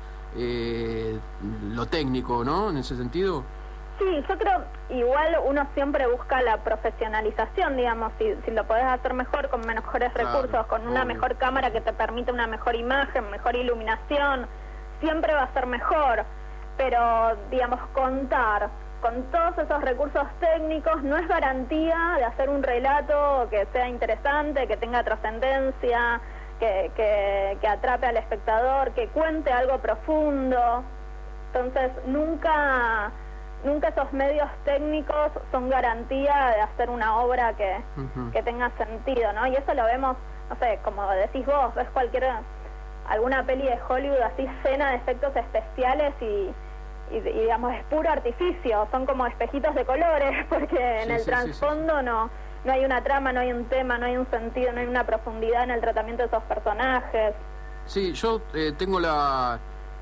[SPEAKER 3] eh, lo técnico, ¿no? En ese sentido.
[SPEAKER 7] Sí, yo creo, igual uno siempre busca la profesionalización, digamos, si, si lo podés hacer mejor, con mejores
[SPEAKER 3] Claro,
[SPEAKER 7] recursos, con una
[SPEAKER 3] obvio.
[SPEAKER 7] mejor cámara que te permita una mejor imagen, mejor iluminación, siempre va a ser mejor, pero, digamos, contar con todos esos recursos técnicos no es garantía de hacer un relato que sea interesante, que tenga trascendencia, que, que, que atrape al espectador, que cuente algo profundo. Entonces, nunca... Nunca esos medios técnicos son garantía de hacer una obra que, uh-huh. que tenga sentido, ¿no? Y eso lo vemos, no sé, como decís vos, ves cualquier, alguna peli de Hollywood así llena de efectos especiales y, y, y digamos, es puro artificio, son como espejitos de colores, porque en
[SPEAKER 3] sí,
[SPEAKER 7] el
[SPEAKER 3] sí,
[SPEAKER 7] trasfondo
[SPEAKER 3] sí, sí.
[SPEAKER 7] no, no hay una trama, no hay un tema, no hay un sentido, no hay una profundidad en el tratamiento de esos personajes.
[SPEAKER 3] Sí, yo eh, tengo la...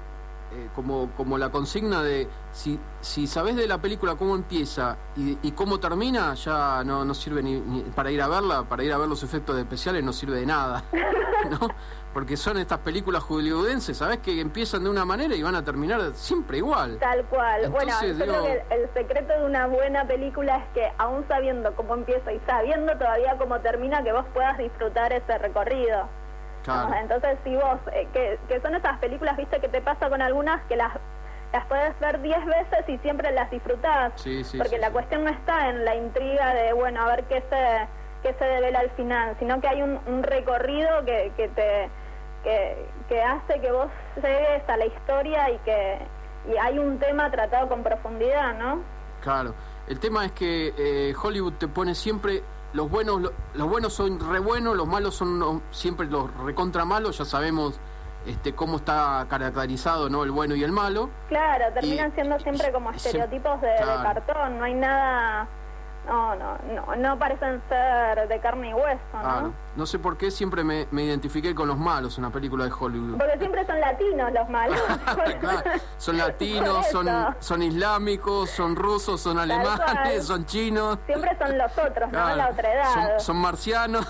[SPEAKER 3] Eh, como, como la consigna de si, si sabés de la película cómo empieza y, y cómo termina, ya no, no sirve ni, ni para ir a verla, para ir a ver los efectos especiales no sirve de nada, ¿no? Porque son estas películas hollywoodenses, sabés que empiezan de una manera y van a terminar siempre igual.
[SPEAKER 7] Tal cual.
[SPEAKER 3] Entonces,
[SPEAKER 7] bueno, yo
[SPEAKER 3] digo...
[SPEAKER 7] creo que el, el secreto de una buena película es que aún sabiendo cómo empieza y sabiendo todavía cómo termina, que vos puedas disfrutar ese recorrido.
[SPEAKER 3] Claro.
[SPEAKER 7] ¿No? Entonces, si vos, eh, que, que son esas películas, viste, que te pasa con algunas que las las puedes ver diez veces y siempre las disfrutás,
[SPEAKER 3] sí, sí,
[SPEAKER 7] porque
[SPEAKER 3] sí,
[SPEAKER 7] la
[SPEAKER 3] sí.
[SPEAKER 7] cuestión no está en la intriga de, bueno, a ver qué se qué se devela al final, sino que hay un, un recorrido que, que te que, que hace que vos llegues a la historia y que y hay un tema tratado con profundidad, ¿no?
[SPEAKER 3] Claro. El tema es que eh, Hollywood te pone siempre... Los buenos lo, los buenos son re buenos, los malos son los, siempre los recontra malos, ya sabemos este cómo está caracterizado, ¿no? El bueno y el malo.
[SPEAKER 7] Claro, terminan
[SPEAKER 3] y,
[SPEAKER 7] siendo siempre como estereotipos de,
[SPEAKER 3] claro.
[SPEAKER 7] de cartón, no hay nada... No, no, no, no parecen ser de carne y hueso, ¿no?
[SPEAKER 3] Claro. No sé por qué siempre me, me identifiqué con los malos en una película de Hollywood.
[SPEAKER 7] Porque siempre son latinos los malos.
[SPEAKER 3] Claro. Son latinos, son, son islámicos, son rusos, son alemanes, son chinos.
[SPEAKER 7] Siempre son los otros,
[SPEAKER 3] claro.
[SPEAKER 7] ¿no? La otra edad.
[SPEAKER 3] Son, son marcianos.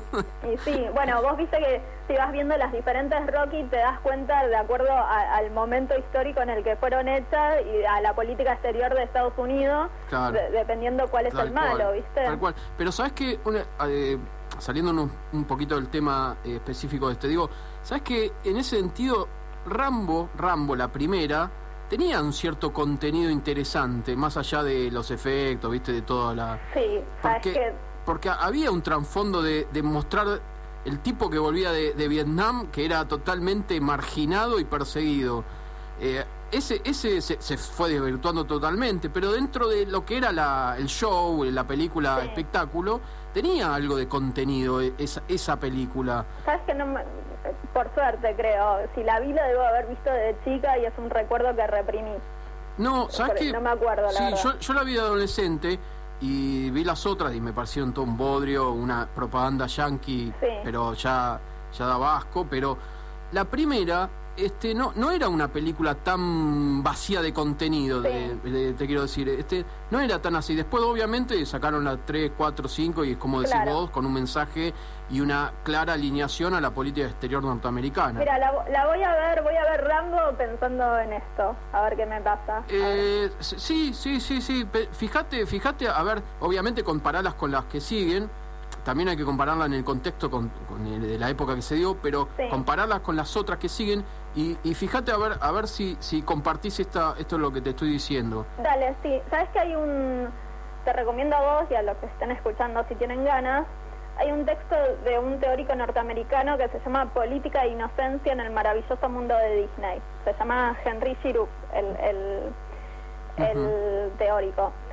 [SPEAKER 7] Y sí, bueno, vos viste que si vas viendo las diferentes Rocky te das cuenta de acuerdo a, al momento histórico en el que fueron hechas y a la política exterior de Estados Unidos,
[SPEAKER 3] claro.
[SPEAKER 7] de, dependiendo cuál es
[SPEAKER 3] Tal
[SPEAKER 7] el malo,
[SPEAKER 3] cual.
[SPEAKER 7] ¿viste?
[SPEAKER 3] Tal cual. Pero ¿sabes qué? Una, eh, saliéndonos un poquito del tema eh, específico de este, digo, ¿sabes qué? En ese sentido, Rambo, Rambo, la primera, tenía un cierto contenido interesante, más allá de los efectos, ¿viste? De toda la...
[SPEAKER 7] Sí, ¿sabes
[SPEAKER 3] porque,
[SPEAKER 7] qué?
[SPEAKER 3] porque había un trasfondo de, de mostrar el tipo que volvía de, de Vietnam, que era totalmente marginado y perseguido. Eh, ese ese se, se fue desvirtuando totalmente, pero dentro de lo que era la, el show, la película,
[SPEAKER 7] sí.
[SPEAKER 3] espectáculo, tenía algo de contenido esa, esa película.
[SPEAKER 7] ¿Sabes que no me, por suerte creo, si la vi la debo haber visto de chica y es un recuerdo que reprimí?
[SPEAKER 3] No, ¿sabes qué?
[SPEAKER 7] No me acuerdo, la
[SPEAKER 3] sí,
[SPEAKER 7] verdad.
[SPEAKER 3] yo, yo la vi de adolescente y vi las otras y me parecieron todo un bodrio, una propaganda yankee,
[SPEAKER 7] sí.
[SPEAKER 3] pero ya, ya daba asco, pero la primera... Este no no era una película tan vacía de contenido,
[SPEAKER 7] sí.
[SPEAKER 3] de, de, te quiero decir, este no era tan así. Después obviamente sacaron la tres, cuatro, cinco y es como decís
[SPEAKER 7] claro.
[SPEAKER 3] vos, con un mensaje y una clara alineación a la política exterior norteamericana.
[SPEAKER 7] Mira, la, la voy a ver, voy a ver Rambo pensando en esto, a ver qué me pasa.
[SPEAKER 3] Eh, sí, sí, sí, sí, fíjate, fíjate, a ver, obviamente compararlas con las que siguen. También hay que compararla en el contexto con, con el, de la época que se dio, pero
[SPEAKER 7] sí.
[SPEAKER 3] compararlas con las otras que siguen y, y fíjate a ver a ver si, si compartís esta, esto es lo que te estoy diciendo.
[SPEAKER 7] Dale, sí. ¿Sabes que hay un... Te recomiendo a vos y a los que estén escuchando si tienen ganas, hay un texto de un teórico norteamericano que se llama Política e Inocencia en el maravilloso mundo de Disney. Se llama Henry Giroux, el, el, el uh-huh. teórico.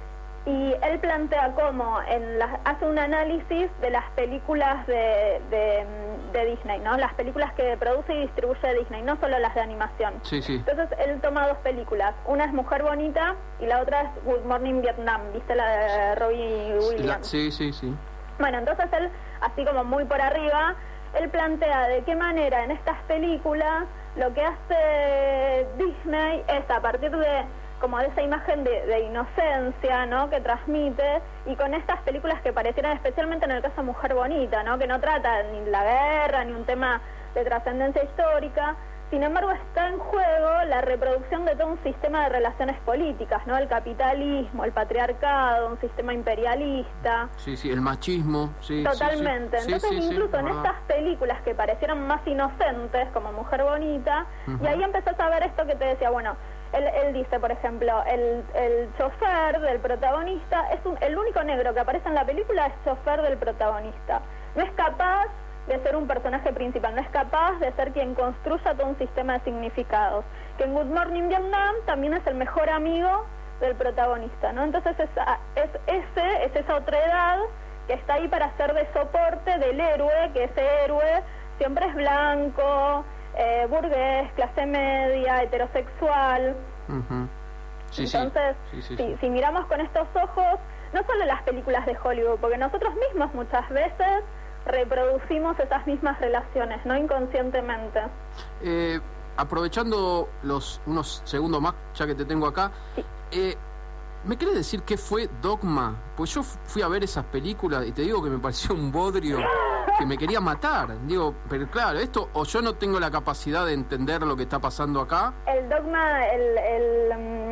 [SPEAKER 7] y él plantea cómo en las, hace un análisis de las películas de, de, de Disney, ¿no? Las películas que produce y distribuye Disney, no solo las de animación.
[SPEAKER 3] Sí, sí.
[SPEAKER 7] Entonces él toma dos películas, una es Mujer Bonita y la otra es Good Morning Vietnam, ¿viste? La de Robbie Williams.
[SPEAKER 3] La, sí, sí, sí.
[SPEAKER 7] Bueno, entonces él, así como muy por arriba, él plantea de qué manera en estas películas lo que hace Disney es a partir de como de esa imagen de, de inocencia, ¿no?, que transmite, y con estas películas que parecieran, especialmente en el caso de Mujer Bonita, ¿no?, que no trata ni la guerra ni un tema de trascendencia histórica. Sin embargo, está en juego la reproducción de todo un sistema de relaciones políticas, ¿no? El capitalismo, el patriarcado, un sistema imperialista.
[SPEAKER 3] Sí, sí, el machismo. Sí,
[SPEAKER 7] totalmente.
[SPEAKER 3] Sí, sí.
[SPEAKER 7] Entonces,
[SPEAKER 3] sí, sí,
[SPEAKER 7] incluso
[SPEAKER 3] sí,
[SPEAKER 7] en
[SPEAKER 3] verdad.
[SPEAKER 7] estas películas que parecieron más inocentes, como Mujer Bonita, uh-huh. y ahí empezás a ver esto que te decía, bueno, él, él dice, por ejemplo, el, el chofer del protagonista, es un, el único negro que aparece en la película es chofer del protagonista. No es capaz de ser un personaje principal, no es capaz de ser quien construya todo un sistema de significados. Que en Good Morning Vietnam también es el mejor amigo del protagonista, ¿no? Entonces es, es ese, es esa otra edad que está ahí para ser de soporte del héroe, que ese héroe siempre es blanco, eh, burgués, clase media, heterosexual.
[SPEAKER 3] Uh-huh. Sí,
[SPEAKER 7] Entonces,
[SPEAKER 3] sí. Sí, sí,
[SPEAKER 7] si,
[SPEAKER 3] sí.
[SPEAKER 7] si miramos con estos ojos, no solo las películas de Hollywood, porque nosotros mismos muchas veces reproducimos esas mismas relaciones, ¿no?, inconscientemente.
[SPEAKER 3] Eh, aprovechando los unos segundos más, ya que te tengo acá,
[SPEAKER 7] sí.
[SPEAKER 3] eh, ¿me querés decir qué fue Dogma? Pues yo fui a ver esas películas y te digo que me pareció un bodrio que me quería matar. Digo, pero claro, esto, o yo no tengo la capacidad de entender lo que está pasando acá.
[SPEAKER 7] El Dogma, el, el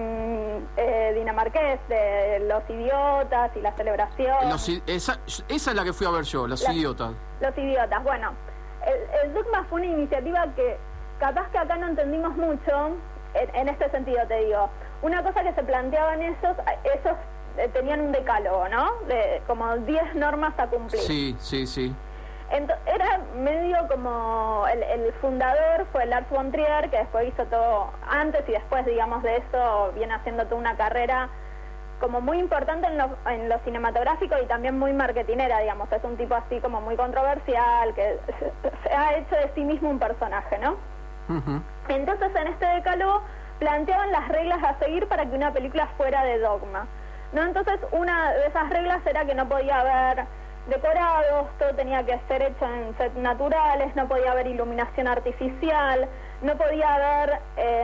[SPEAKER 7] um, eh, dinamarqués de los idiotas y la celebración.
[SPEAKER 3] Los, esa, esa es la que fui a ver yo, Los
[SPEAKER 7] la,
[SPEAKER 3] idiotas.
[SPEAKER 7] Los idiotas, bueno, el, el Dogma fue una iniciativa que capaz que acá no entendimos mucho, en, en este sentido te digo. Una cosa que se planteaban ellos, ellos eh, tenían un decálogo, ¿no? De como diez normas a cumplir.
[SPEAKER 3] Sí, sí, sí.
[SPEAKER 7] Ent- era medio como el, el fundador fue Lars von Trier, que después hizo todo, antes y después, digamos, de eso, viene haciendo toda una carrera como muy importante en lo, en lo cinematográfico y también muy marketinera, digamos. Es un tipo así como muy controversial, que se, se ha hecho de sí mismo un personaje, ¿no?
[SPEAKER 3] Uh-huh.
[SPEAKER 7] Entonces, en este decálogo planteaban las reglas a seguir para que una película fuera de Dogma, ¿no? Entonces, una de esas reglas era que no podía haber decorados, todo tenía que ser hecho en sets naturales, no podía haber iluminación artificial, no podía haber, eh,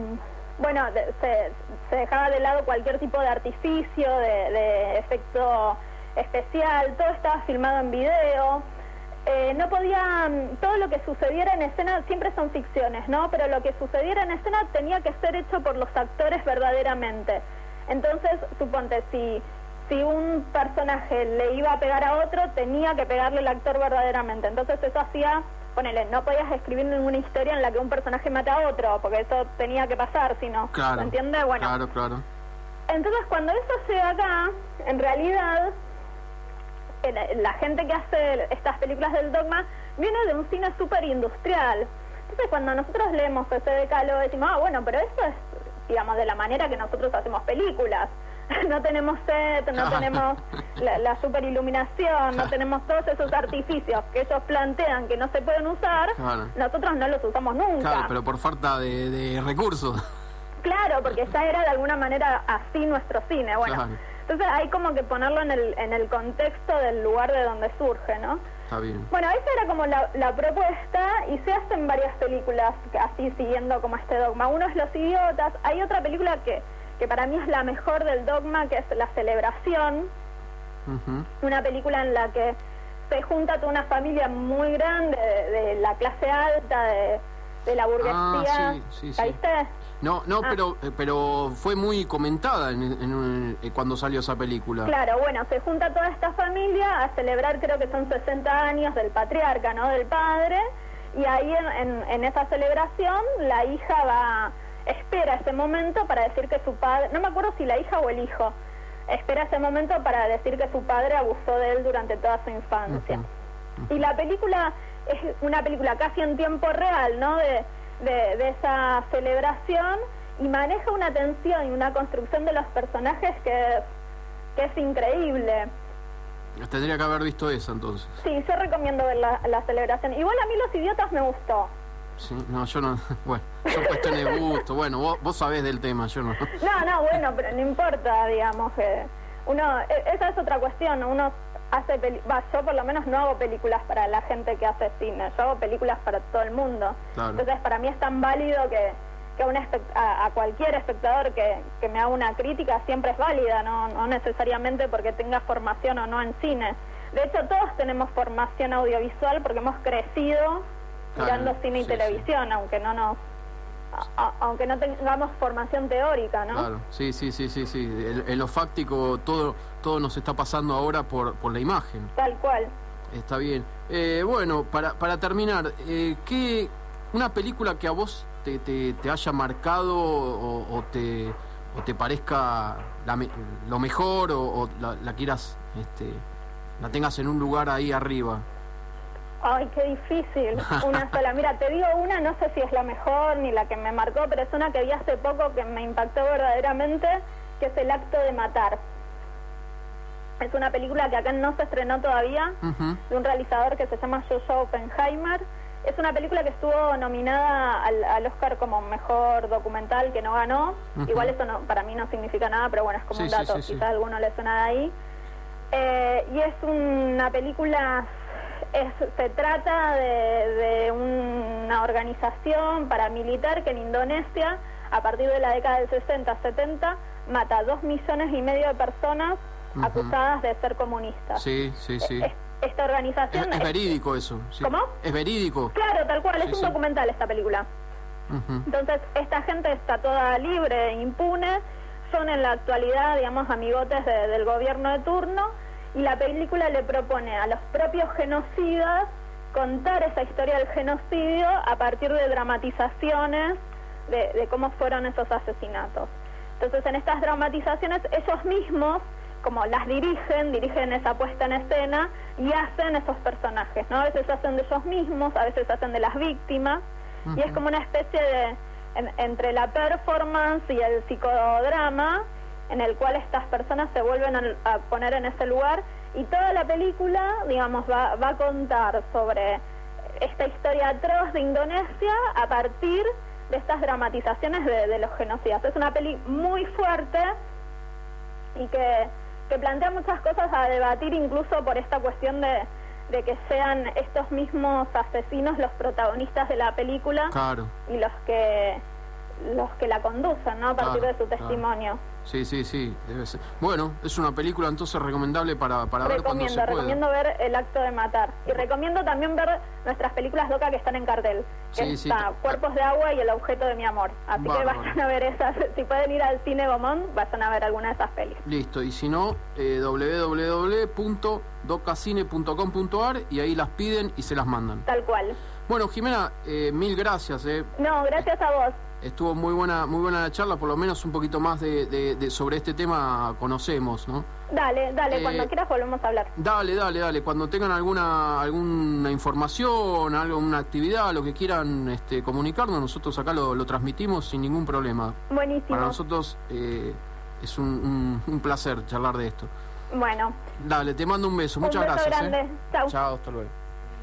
[SPEAKER 7] bueno, de, se, se dejaba de lado cualquier tipo de artificio, de, de efecto especial, todo estaba filmado en video. Eh, no podía, todo lo que sucediera en escena, siempre son ficciones, ¿no? Pero lo que sucediera en escena tenía que ser hecho por los actores verdaderamente. Entonces, suponte, si, si un personaje le iba a pegar a otro, tenía que pegarle el actor verdaderamente. Entonces eso hacía, ponele, no podías escribir ninguna historia en la que un personaje mata a otro, porque eso tenía que pasar, si no,
[SPEAKER 3] claro,
[SPEAKER 7] ¿me entiendes? Bueno,
[SPEAKER 3] claro, claro.
[SPEAKER 7] Entonces, cuando eso llega acá, en realidad la gente que hace estas películas del Dogma viene de un cine súper industrial. Entonces, cuando nosotros leemos ese decálogo, decimos, ah, bueno, pero esto es, digamos, de la manera que nosotros hacemos películas. No tenemos set, no tenemos la, la super iluminación, no tenemos todos esos artificios que ellos plantean que no se pueden usar,
[SPEAKER 3] claro.
[SPEAKER 7] Nosotros no los usamos nunca.
[SPEAKER 3] Claro, pero por falta de, de recursos.
[SPEAKER 7] Claro, porque ya era de alguna manera así nuestro cine, bueno. Claro. Entonces hay como que ponerlo en el, en el contexto del lugar de donde surge, ¿no?
[SPEAKER 3] Está bien.
[SPEAKER 7] Bueno, esa era como la, la propuesta y se hacen varias películas que así siguiendo como este dogma. Uno es Los Idiotas, hay otra película que, que para mí es la mejor del dogma, que es La Celebración, uh-huh. Una película en la que se junta toda una familia muy grande de, de la clase alta, de, de la burguesía.
[SPEAKER 3] Ah, sí, sí,
[SPEAKER 7] ¿La viste?
[SPEAKER 3] No, no,
[SPEAKER 7] ah.
[SPEAKER 3] pero pero fue muy comentada en, en, en, cuando salió esa película.
[SPEAKER 7] Claro, bueno, se junta toda esta familia a celebrar, creo que son sesenta años del patriarca, ¿no?, del padre, y ahí en, en, en esa celebración la hija va, espera ese momento para decir que su padre, no me acuerdo si la hija o el hijo, espera ese momento para decir que su padre abusó de él durante toda su infancia. Uh-huh. Uh-huh. Y la película es una película casi en tiempo real, ¿no?, de... De, de esa celebración, y maneja una tensión y una construcción de los personajes que es que es increíble.
[SPEAKER 3] Tendría que haber visto esa entonces.
[SPEAKER 7] Sí, yo recomiendo ver la, la celebración. Igual a mí Los Idiotas me gustó.
[SPEAKER 3] Sí, no, yo no. Bueno, son cuestiones de gusto. Bueno, vos, vos sabés del tema, yo no.
[SPEAKER 7] No, no, bueno, pero no importa, digamos. que uno Esa es otra cuestión. Uno hace. Peli Va, yo por lo menos no hago películas para la gente que hace cine. Yo hago películas para todo el mundo.
[SPEAKER 3] Claro.
[SPEAKER 7] Entonces, para mí es tan válido que, que un a, a cualquier espectador que, que me haga una crítica siempre es válida, ¿no? No necesariamente porque tenga formación o no en cine. De hecho, todos tenemos formación audiovisual porque hemos crecido mirando claro, cine y sí, televisión, sí. aunque no nos, a, a, aunque no tengamos formación teórica, ¿no?
[SPEAKER 3] Claro, sí, sí, sí, sí, sí. El, el olfáctico, todo, todo nos está pasando ahora por, por la imagen.
[SPEAKER 7] Tal cual.
[SPEAKER 3] Está bien. Eh, bueno, para, para terminar, eh, ¿qué, una película que a vos te, te, te haya marcado o, o te o te parezca la, lo mejor o, o la, la quieras, este, la tengas en un lugar ahí arriba?
[SPEAKER 7] Ay, qué difícil, una sola. Mira, te digo una, no sé si es la mejor ni la que me marcó, pero es una que vi hace poco que me impactó verdaderamente, que es El acto de matar. Es una película que acá no se estrenó todavía, uh-huh. de un realizador que se llama Joshua Oppenheimer. Es una película que estuvo nominada al, al Oscar como mejor documental, que no ganó. Uh-huh. Igual eso no, para mí no significa nada, pero bueno, es como sí, un dato, sí, sí, quizás a alguno le suena de ahí. Eh, y es una película... Es, se trata de, de una organización paramilitar que en Indonesia, a partir de la década del sesenta setenta, mata a dos millones y medio de personas uh-huh. acusadas de ser comunistas.
[SPEAKER 3] Sí, sí, sí.
[SPEAKER 7] Es, esta organización...
[SPEAKER 3] Es, es
[SPEAKER 7] es
[SPEAKER 3] verídico eso. Sí.
[SPEAKER 7] ¿Cómo?
[SPEAKER 3] Es verídico.
[SPEAKER 7] Claro, tal cual,
[SPEAKER 3] sí,
[SPEAKER 7] es un
[SPEAKER 3] sí.
[SPEAKER 7] documental esta película.
[SPEAKER 3] Uh-huh.
[SPEAKER 7] Entonces, esta gente está toda libre, impune, son en la actualidad, digamos, amigotes de, del gobierno de turno, y la película le propone a los propios genocidas contar esa historia del genocidio a partir de dramatizaciones de, de cómo fueron esos asesinatos. Entonces, en estas dramatizaciones, ellos mismos, como las dirigen, dirigen esa puesta en escena y hacen esos personajes, ¿no? A veces hacen de ellos mismos, a veces hacen de las víctimas, uh-huh. y es como una especie de, en, entre la performance y el psicodrama, en el cual estas personas se vuelven a, a poner en ese lugar, y toda la película, digamos, va, va a contar sobre esta historia atroz de Indonesia a partir de estas dramatizaciones de, de los genocidas. Es una peli muy fuerte y que, que plantea muchas cosas a debatir, incluso por esta cuestión de, de que sean estos mismos asesinos los protagonistas de la película,
[SPEAKER 3] claro.
[SPEAKER 7] y los que los que la conducen, ¿no? A partir
[SPEAKER 3] claro,
[SPEAKER 7] de su testimonio.
[SPEAKER 3] Claro. Sí, sí, sí, debe ser. Bueno, es una película entonces recomendable para, para ver cuando se pueda.
[SPEAKER 7] Recomiendo ver El acto de matar. Y recomiendo también ver nuestras películas locas que están en cartel. Que
[SPEAKER 3] sí,
[SPEAKER 7] está
[SPEAKER 3] sí.
[SPEAKER 7] Cuerpos de agua y El objeto de mi amor. Así Bárbaro. que vayan a ver esas. Si pueden ir al cine Gomón, vayan a ver alguna de esas pelis.
[SPEAKER 3] Listo, y si no, eh, doble u doble u doble u punto docacine punto com punto ar y ahí las piden y se las mandan.
[SPEAKER 7] Tal cual.
[SPEAKER 3] Bueno, Jimena, eh, mil gracias. Eh.
[SPEAKER 7] No, gracias a vos.
[SPEAKER 3] Estuvo muy buena muy buena la charla, por lo menos un poquito más de, de, de sobre este tema conocemos, ¿no?
[SPEAKER 7] Dale, dale,
[SPEAKER 3] eh,
[SPEAKER 7] cuando quieras volvemos a hablar.
[SPEAKER 3] Dale, dale, dale, cuando tengan alguna alguna información, algo, una actividad, lo que quieran este, comunicarnos, nosotros acá lo, lo transmitimos sin ningún problema.
[SPEAKER 7] Buenísimo.
[SPEAKER 3] Para nosotros eh, es un, un, un placer charlar de esto.
[SPEAKER 7] Bueno.
[SPEAKER 3] Dale, te mando un beso,
[SPEAKER 7] un
[SPEAKER 3] muchas
[SPEAKER 7] beso
[SPEAKER 3] gracias.
[SPEAKER 7] grande.
[SPEAKER 3] ¿eh?
[SPEAKER 7] Chao.
[SPEAKER 3] Chao, hasta luego.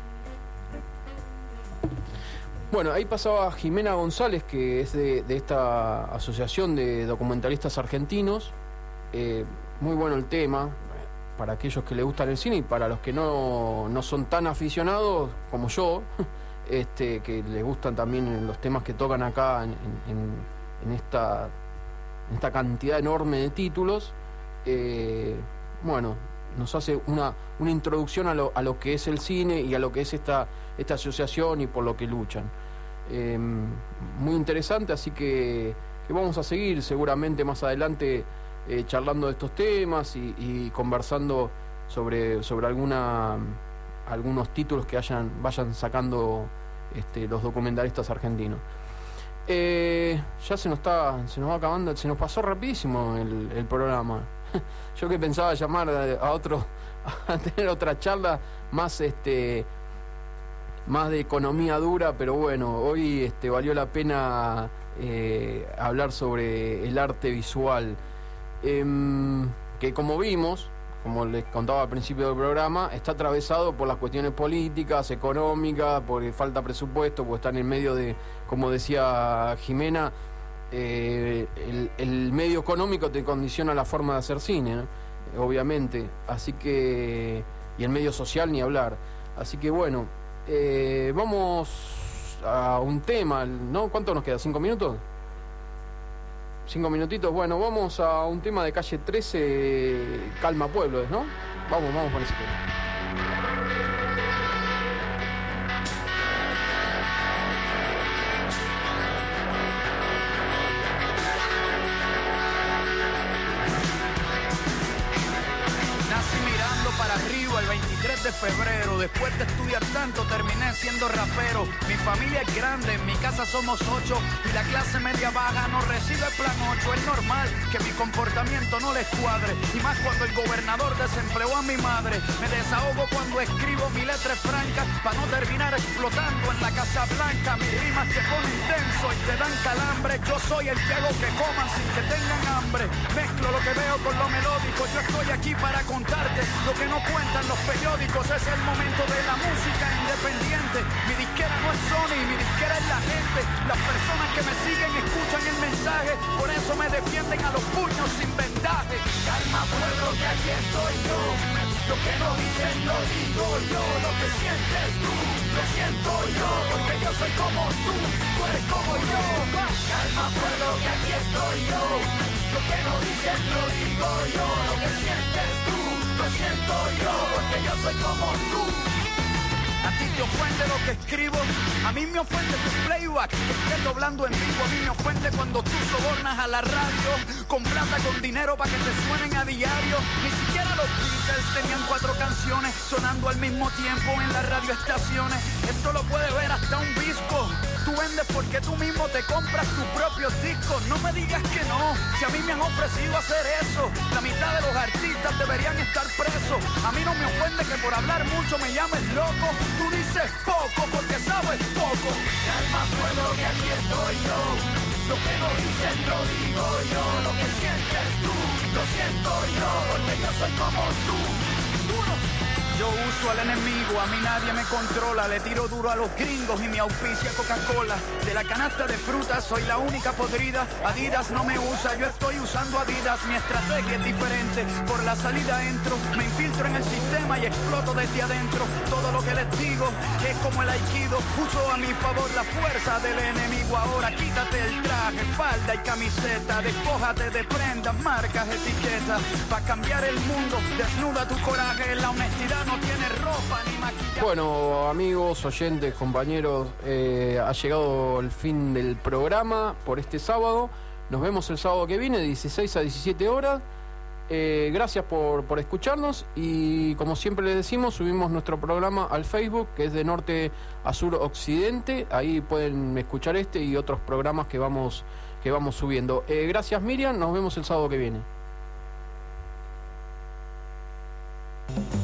[SPEAKER 3] Bueno, ahí pasaba Jimena González, que es de, de esta asociación de documentalistas argentinos. Eh, muy bueno el tema, para aquellos que les gustan el cine y para los que no, no son tan aficionados como yo, este, que les gustan también los temas que tocan acá en, en, en, esta, en esta cantidad enorme de títulos. Eh, bueno, nos hace una, una introducción a lo, a lo que es el cine y a lo que es esta, esta asociación y por lo que luchan. Eh, muy interesante, así que, que vamos a seguir seguramente más adelante eh, charlando de estos temas y, y conversando sobre, sobre alguna, algunos títulos que hayan, vayan sacando este, los documentalistas argentinos. Eh, ya se nos está, se nos va acabando, se nos pasó rapidísimo el, el programa. Yo que pensaba llamar a, a otro, a tener otra charla más este más de economía dura, pero bueno, hoy este valió la pena eh, hablar sobre el arte visual. Eh, que como vimos, como les contaba al principio del programa, está atravesado por las cuestiones políticas, económicas, porque falta presupuesto, porque están en medio de, como decía Jimena, eh, el, el medio económico te condiciona la forma de hacer cine, ¿no? Obviamente, así que, y el medio social ni hablar. Así que bueno, eh, vamos a un tema, ¿no? ¿Cuánto nos queda? ¿Cinco minutos? Cinco minutitos, bueno, vamos a un tema de Calle trece, Calma Pueblo, ¿no? Vamos, vamos con ese tema.
[SPEAKER 8] Para arriba el veintitrés de febrero, después de estudiar tanto terminé siendo rapero. Mi familia es grande, en mi casa somos ocho y la clase media baja no recibe plan ocho. Es normal que mi comportamiento no les cuadre, y más cuando el gobernador desempleó a mi madre. Me desahogo cuando escribo mi letra franca para no terminar explotando en la Casa Blanca. Mis rimas te ponen tenso y te dan calambre. Yo soy el que hago que coman sin que tengan hambre. Mezclo lo que veo con lo melódico. Yo estoy aquí para contarte lo que no cuentan los periódicos. Es el momento de la música independiente. Mi disquera no es Sony, mi disquera es la gente. Las personas que me siguen escuchan el mensaje, por eso me defienden a los puños sin vendaje. Calma pueblo, que aquí estoy yo. Lo que no dicen lo digo yo. Lo que sientes tú, lo siento yo. Porque yo soy como tú, tú eres como yo. Calma pueblo, que aquí estoy yo. Lo que no dicen lo digo yo. Lo que sientes tú, lo siento yo, porque yo soy como tú. A ti te ofende lo que escribo, a mí me ofende tu playback, que estés doblando en vivo. A mí me ofende cuando tú sobornas a la radio con plata, con dinero para que te suenen a diario. Ni siquiera los Beatles tenían cuatro canciones sonando al mismo tiempo en las radioestaciones. Esto lo puede ver hasta un disco. Tú vendes porque tú mismo te compras tus propios discos. No me digas que no, si a mí me han ofrecido hacer eso. La mitad de los artistas deberían estar presos. A mí no me ofende que por hablar mucho me llames loco. Tú dices poco porque sabes poco. Calma pueblo, que aquí estoy yo. Lo que no dicen lo digo yo. Lo que sientes tú, lo siento yo, porque yo soy como tú. Uno. Yo uso al enemigo, a mí nadie me controla. Le tiro duro a los gringos y me auspicia Coca-Cola. De la canasta de frutas soy la única podrida. Adidas no me usa, yo estoy usando Adidas. Mi estrategia es diferente, por la salida entro. Me infiltro en el sistema y exploto desde adentro. Todo lo que les digo es como el aikido. Uso a mi favor la fuerza del enemigo. Ahora quítate el traje, falda y camiseta. Despójate de prendas, marcas, etiquetas. Pa' cambiar el mundo, desnuda tu coraje. La honestidad no tiene ropa ni maquillaje.
[SPEAKER 3] Bueno, amigos, oyentes, compañeros, eh, ha llegado el fin del programa por este sábado. Nos vemos el sábado que viene, de dieciséis a diecisiete horas. Eh, gracias por, por escucharnos y, como siempre les decimos, subimos nuestro programa al Facebook, que es de Norte a Sur Occidente. Ahí pueden escuchar este y otros programas que vamos, que vamos subiendo. Eh, gracias, Miriam. Nos vemos el sábado que viene.